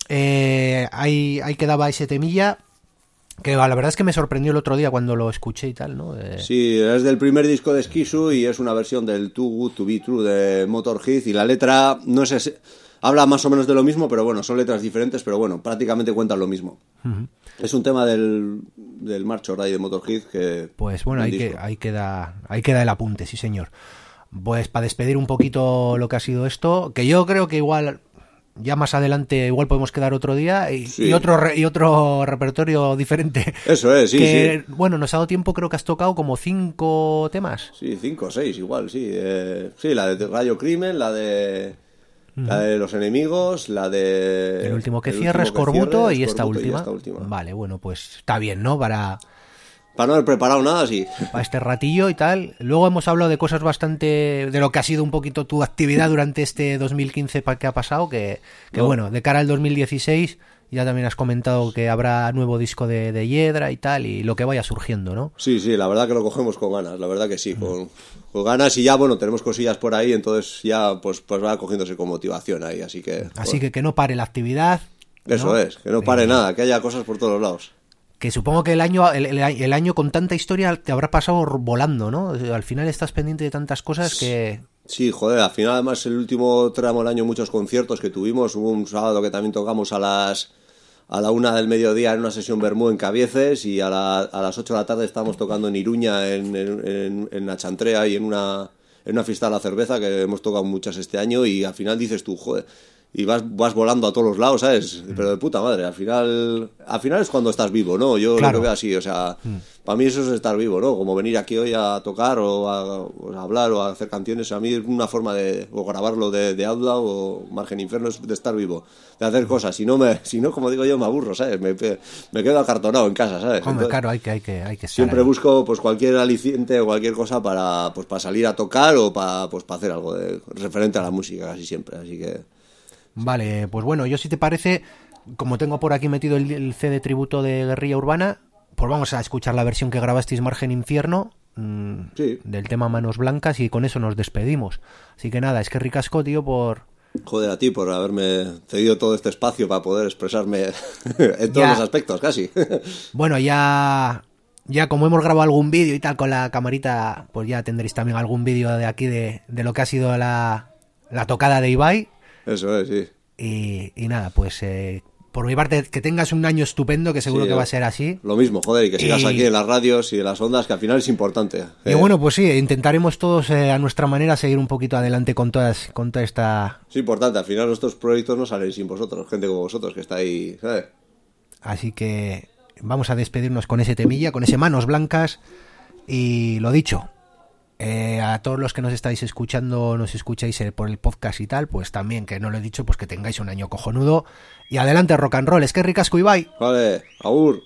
Ahí quedaba ese temilla, que la verdad es que me sorprendió el otro día cuando lo escuché y tal, ¿no? Sí, es del primer disco de Esquisu y es una versión del Too Good To Be True de Motorhead, y la letra, no sé si habla más o menos de lo mismo, pero bueno, son letras diferentes, pero bueno, prácticamente cuentan lo mismo. Uh-huh. Es un tema del March or Die de Motorhead que... Pues bueno, ahí queda el apunte, sí señor. Pues para despedir un poquito lo que ha sido esto, que yo creo que igual ya más adelante igual podemos quedar otro día y otro repertorio diferente. Eso es, sí, que, sí. Bueno, nos ha dado tiempo, creo que has tocado como 5 temas. Sí, 5 o 6 igual, sí. Sí, la de Rayo Crimen, la de Los Enemigos, la de... El último que cierra, Escorbuto y esta última. Vale, bueno, pues está bien, ¿no? Para no haber preparado nada, sí. Para este ratillo y tal. Luego hemos hablado de cosas bastante... de lo que ha sido un poquito tu actividad durante este 2015 que ha pasado, que bueno, de cara al 2016 ya también has comentado que habrá nuevo disco de Hiedra y tal, y lo que vaya surgiendo, ¿no? Sí, la verdad que lo cogemos con ganas, la verdad que sí, con ganas, y ya, bueno, tenemos cosillas por ahí, entonces ya pues va cogiéndose con motivación ahí, así que... Así que no pare la actividad. Eso, ¿no? Es, que no pare nada, que haya cosas por todos los lados. Que supongo que el año con tanta historia te habrá pasado volando, ¿no? Al final estás pendiente de tantas cosas que... Sí, joder, al final además el último tramo del año muchos conciertos que tuvimos. Hubo un sábado que también tocamos a la 1 del mediodía en una sesión Bermú en Cabieces, y a las 8 de la tarde estábamos tocando en Iruña, en la Chantrea, y en una fiesta de la cerveza, que hemos tocado muchas este año, y al final dices tú, joder, y vas volando a todos los lados, ¿sabes? Pero de puta madre, al final es cuando estás vivo, ¿no? Yo lo veo así, o sea, para mí eso es estar vivo, ¿no? Como venir aquí hoy a tocar o a hablar o a hacer canciones, a mí es una forma de o grabarlo de Outlaw o Margen Infierno, es de estar vivo, de hacer cosas. Si no, como digo yo, me aburro, ¿sabes? Me quedo acartonado en casa, ¿sabes? Hombre, claro, hay que estar siempre ahí. Busco pues cualquier aliciente o cualquier cosa para salir a tocar o para hacer algo referente a la música, casi siempre, así que... Vale, pues bueno, yo si te parece, como tengo por aquí metido el CD tributo de Guerrilla Urbana, pues vamos a escuchar la versión que grabasteis Margen Infierno, del tema Manos Blancas, y con eso nos despedimos. Así que nada, es que ricasco, tío, por... Joder, a ti por haberme cedido todo este espacio para poder expresarme en todos los aspectos, casi. Bueno, ya como hemos grabado algún vídeo y tal con la camarita, pues ya tendréis también algún vídeo de aquí de lo que ha sido la tocada de Ibai. Eso es, sí. Y nada, pues por mi parte, que tengas un año estupendo, que seguro que va a ser así. Lo mismo, joder, y que sigas aquí en las radios y en las ondas, que al final es importante. Y bueno, pues sí, intentaremos todos a nuestra manera seguir un poquito adelante con toda esta... Es importante, al final nuestros proyectos no salen sin vosotros, gente como vosotros que está ahí, ¿sabes? Así que vamos a despedirnos con ese temilla, con ese Manos Blancas. Y lo dicho, a todos los que nos estáis escuchando, nos escucháis por el podcast y tal, pues también, que no lo he dicho, pues que tengáis un año cojonudo. Y adelante rock and roll, es que ricasco y bye. Vale, agur.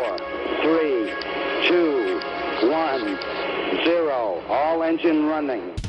Engine running.